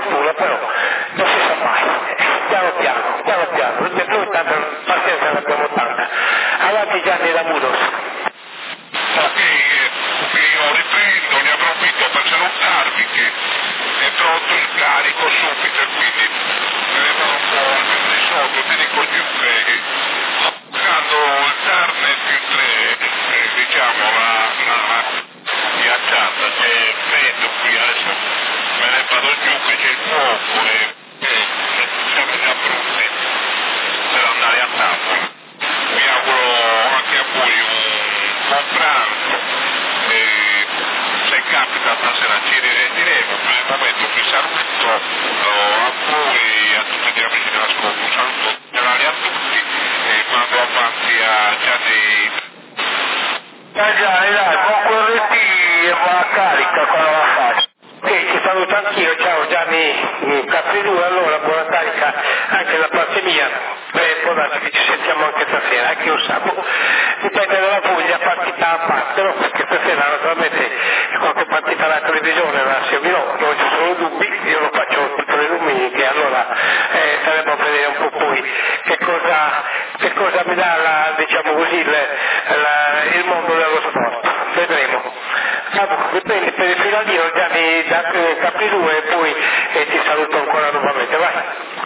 fortuna, però non si sa mai, piano piano, noi tanta pazienza ne abbiamo tanta. Avanti Gianni da Muros. Ok, io riprendo, ne approfitto per salutarvi che è pronto il carico subito e quindi vedremo un po' il risolto, ti dico giù che toccando il Tarnet diciamo la ghiacciata, c'è freddo qui, adesso me ne vado giù che c'è il fuoco e siamo già pronti per andare a tavola. Mi auguro anche a voi un buon pranzo e se capita stasera ci risentiremo. Per il momento vi saluto a voi e a tutti gli amici dell'ascolto, un saluto generale a tutti e mando avanti a Gianni. Gianni, dai, buon correttivo e buona carica quando la faccio. Ok, ti saluto anch'io, ciao Gianni Capri2, allora buona carica anche da parte mia. Può darsi che ci sentiamo anche stasera, anche io sapevo, dipende dalla Puglia, partita a parte, no? Perché stasera naturalmente qualche partita alla televisione la seguirò, non ci sono dubbi, io lo faccio tutte le domeniche, allora staremo a vedere un po' poi che cosa mi dà diciamo così, il mondo dello sport, vedremo. Riprendi per il finalino Gianni da Capri2 e poi ti saluto ancora nuovamente, vai.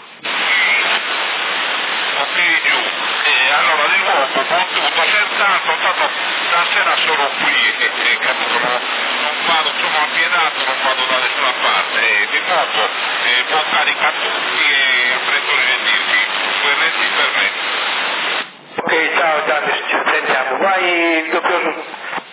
Allora di nuovo buon tutto, senz'altro stasera sono qui capito, non vado, sono appiedato, non vado da nessuna parte di nuovo buon carica a tutti e a presto risentirvi, verretti per me. Ok, ciao Gianni, ci sentiamo, vai doppio.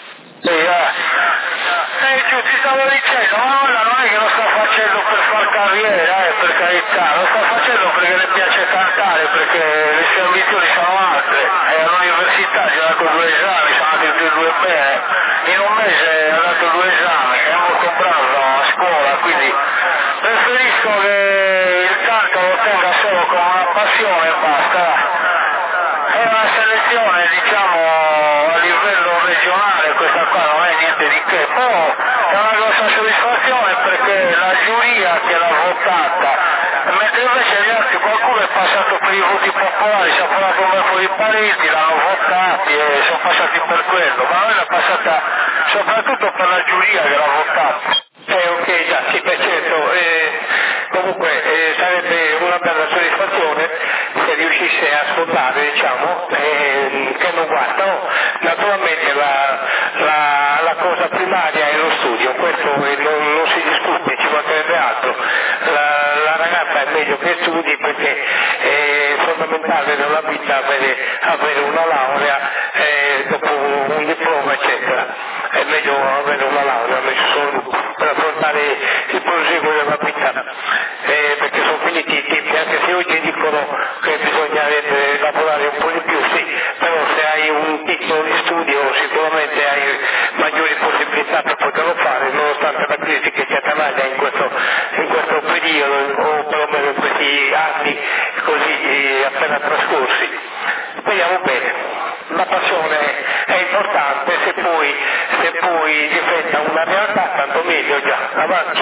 Giù, ti stavo dicendo, ma ora non è che lo sta facendo per far carriera, per carità, lo sta facendo perché le piace cantare, perché le sue ambizioni sono altre, all'università ci ha dato 2 esami, sono andati tutti e 2 bene, in un mese ha dato 2 esami, è molto bravo a scuola, quindi preferisco che il canto lo tenga solo come una passione e basta. È una selezione diciamo a livello regionale, questa qua non è niente di che, però è una grossa soddisfazione perché la giuria che l'ha votata, mentre invece gli altri qualcuno è passato per i voti popolari, si è parlato un bel po' di parenti, l'hanno votati e sono passati per quello, ma noi l'ha passata soprattutto per la giuria che l'ha votata. Ok, già, sì, beh, certo, comunque sarebbe una bella soddisfazione se riuscisse a sfruttare, diciamo, che non guardano. Naturalmente la cosa primaria è lo studio, questo non si discute, ci mancherebbe altro. La ragazza è meglio che studi perché è fondamentale nella vita avere una laurea dopo un diploma, eccetera. È meglio avere una laurea, non ci sono dubbi, per affrontare il proseguo della vita, perché sono finiti i tempi, anche se oggi dicono che bisogna lavorare un po' di più, sì, però se hai un titolo di studio sicuramente hai maggiori possibilità per poterlo fare, nonostante la crisi che ci attanaglia in questo periodo, o perlomeno in questi anni così appena trascorsi. Vediamo bene, la passione è importante, se poi diventa una realtà tanto meglio, già, avanti.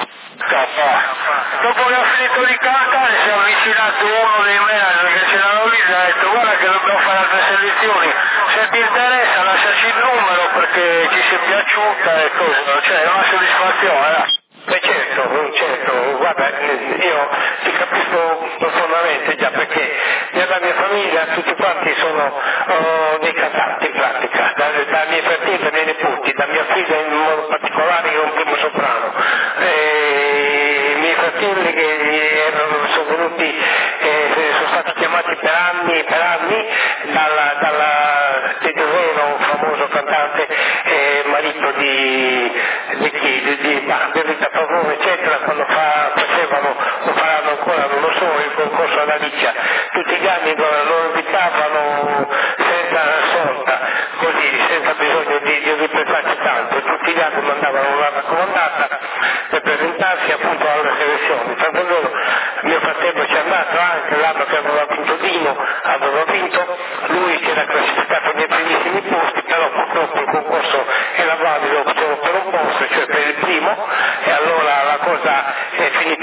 Dopo che ho finito di cantare si è avvicinato uno dei manager che c'erano lì e ha detto guarda che dobbiamo fare altre selezioni, se ti interessa lasciaci il numero perché ci sia piaciuta e cosa, cioè è una soddisfazione. Beh certo, guarda, io ti capisco profondamente già perché nella mia famiglia tutti quanti sono dei cantanti in pratica, da mie fratelli, dai nipoti, da mia figlia in modo particolare che è un primo soprano. I miei fratelli che sono venuti, sono stati chiamati per anni dalla Tedeseno, un famoso cantante, marito di Rita Pavone, eccetera, quando lo faranno ancora, non lo so, il concorso alla Liccia, tutti gli anni lo invitavano senza sorta, così, senza bisogno di ripresentarci tanto, tutti gli anni mandavano una raccomandata per presentarsi appunto alle selezioni, tanto loro, mio fratello ci è andato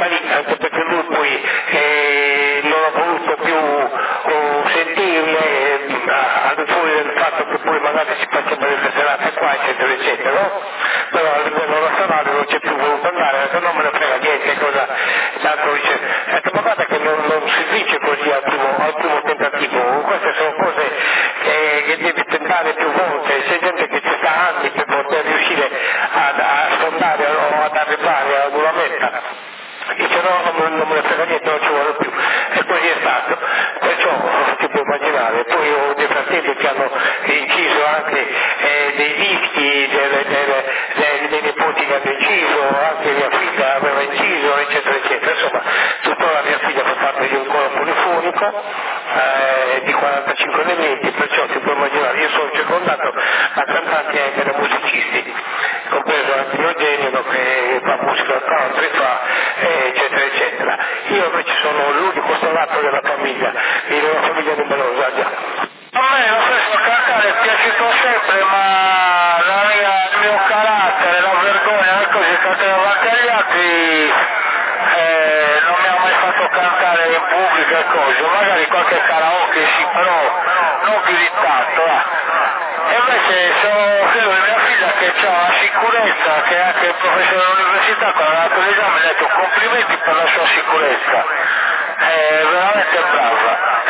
lì, anche perché lui poi non ha voluto più sentirle, al di fuori del fatto che poi magari si faceva delle serate qua, eccetera, eccetera, no? Però a livello nazionale non c'è più voluto andare, ha detto non me ne frega niente, cosa l'altro dice, ma guarda che non si vince così al primo tentativo, queste sono cose che devi tentare più volte, c'è gente che ci sta anni per poter riuscire a sfondare o ad arrivare ad una meta. Dice no, non me ne frega niente, non ci vuole più, e così è stato, perciò ti puoi immaginare. Poi ho dei fratelli che hanno inciso anche dei dischi, dei nipoti che hanno inciso, anche mia figlia aveva inciso, eccetera eccetera, insomma tuttora mia figlia fa parte di un coro polifonico di 45 elementi, perciò ti puoi immaginare, io sono circondato da cantanti e anche da musicisti, compreso anche Eugenio che fa musica country, eccetera eccetera. Io invece sono l'unico salato della famiglia, di una famiglia numerosa già. A me lo stesso cantare è piaciuto sempre, ma il mio carattere, la vergogna, le cose cantare davanti agli altri non mi ha mai fatto cantare in pubblico e cose, magari qualche karaoke sì, però non più di tanto. E invece sono figlio di mia figlia che ha la sicurezza, che è anche il professore dell'università, quando ha dato l'esame mi ha detto complimenti per la sua sicurezza, è veramente brava.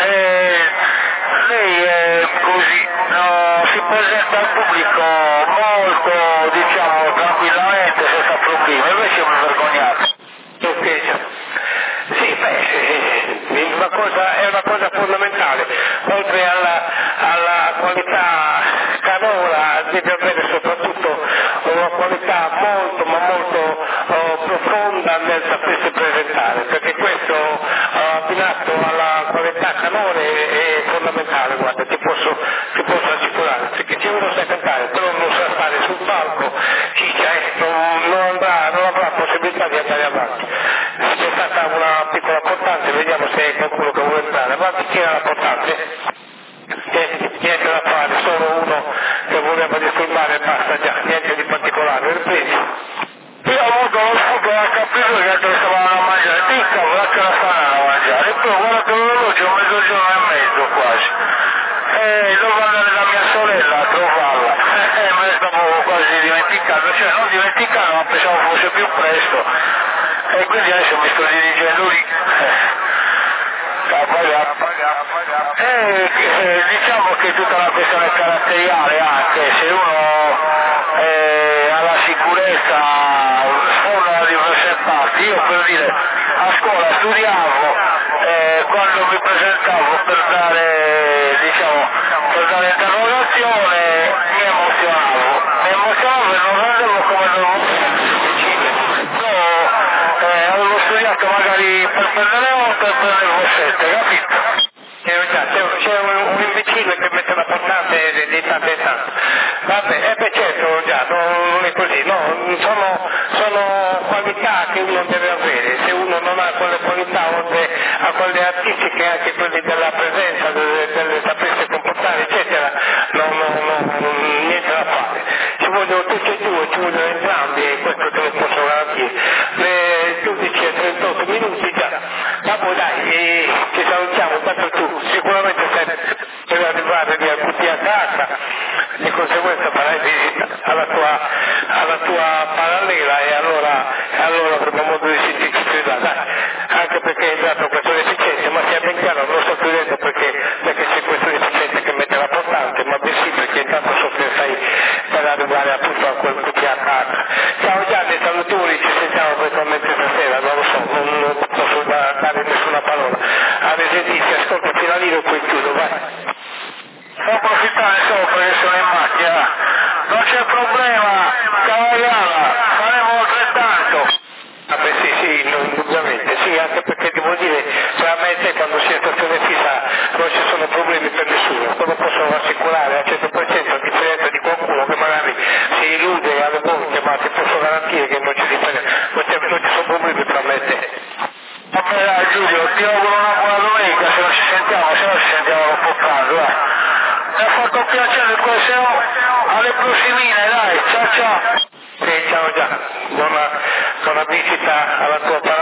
Lei è così, si presenta al pubblico molto, diciamo, tranquillamente, senza problemi, invece io mi vergognavo. Sì, è una cosa fondamentale, oltre alla qualità canora deve avere soprattutto una qualità molto ma molto profonda nel sapersi presentare, perché questo abbinato alla qualità canore è fondamentale, guarda, ti posso assicurare, perché se uno sa cantare però non sa stare sul palco, non avrà possibilità di andare avanti. C'è stata una piccola portante, vediamo se è qualcuno che vuole entrare avanti. Chi era la portante? Niente da fare, solo uno che voleva disturbare e basta, già, niente di particolare, ripresi. Io ho avuto lo scopo da capire che altri stavano a mangiare, picca, guarda che la stavano a mangiare, e poi guarda che l'orologio è mezzogiorno e mezzo quasi. Dovevo andare da mia sorella a trovarla, me ne stavo quasi dimenticando, cioè non dimenticando, ma pensavo fosse più presto. E quindi adesso mi sto dirigendo lì diciamo che tutta una questione caratteriale anche, se uno ha la sicurezza sfonda diverse parti. Io per dire a scuola studiavo, quando mi presentavo per dare interrogazione mi emozionavo e non rendevo come dovevo. Avevo studiato magari per prendere 8 e prendevo 7, capito? C'è un imbecille che mette la portante di tanto in tanto. Vabbè, certo, già, non è così, no, sono qualità che uno deve avere, se uno non ha quelle qualità, oltre a quelle artistiche, anche quelle della presenza, delle sapersi comportare, eccetera, niente da fare. Ci vogliono tutti e due, ci vogliono entrambi, e questo te lo posso garantire. Le 12 e 38 minuti già. Vabbè dai, ci salutiamo, tanto tu sicuramente devi arrivare via tutti a casa, di conseguenza farai visita alla tua parallela e allora avremo modo di sentirci più là, dai, anche perché è entrato questo deficiente, ma sia ben chiaro, non sto chiudendo perché c'è questo deficiente che mette la portante, ma bensì perché intanto so che stai per arrivare appunto a quel cucchiaio a casa. Ciao Gianni, salutori, ci sentiamo virtualmente stasera, non lo so, non posso dare nessuna parola. A risentirci, ascolta fino a lì e poi chiudo, vai. Non approfittare solo perché sono in macchina, non c'è problema, cavaliana, faremo altrettanto. Vabbè sì, indubbiamente, sì, anche perché devo dire, tra me e te quando si è stazione fissa non ci sono problemi per nessuno, quello posso assicurare al 100%, a differenza di qualcuno che magari si illude alle volte, ma ti posso garantire che non ci sono problemi tra me e te. Vabbè dai Giulio, ti auguro una buona domenica, se non ci sentiamo, se no ci sentiamo dopo pranzo, dai. Mi ha fatto piacere questo, alle prossimine, dai, ciao ciao. Sì, ciao già, buona visita alla tua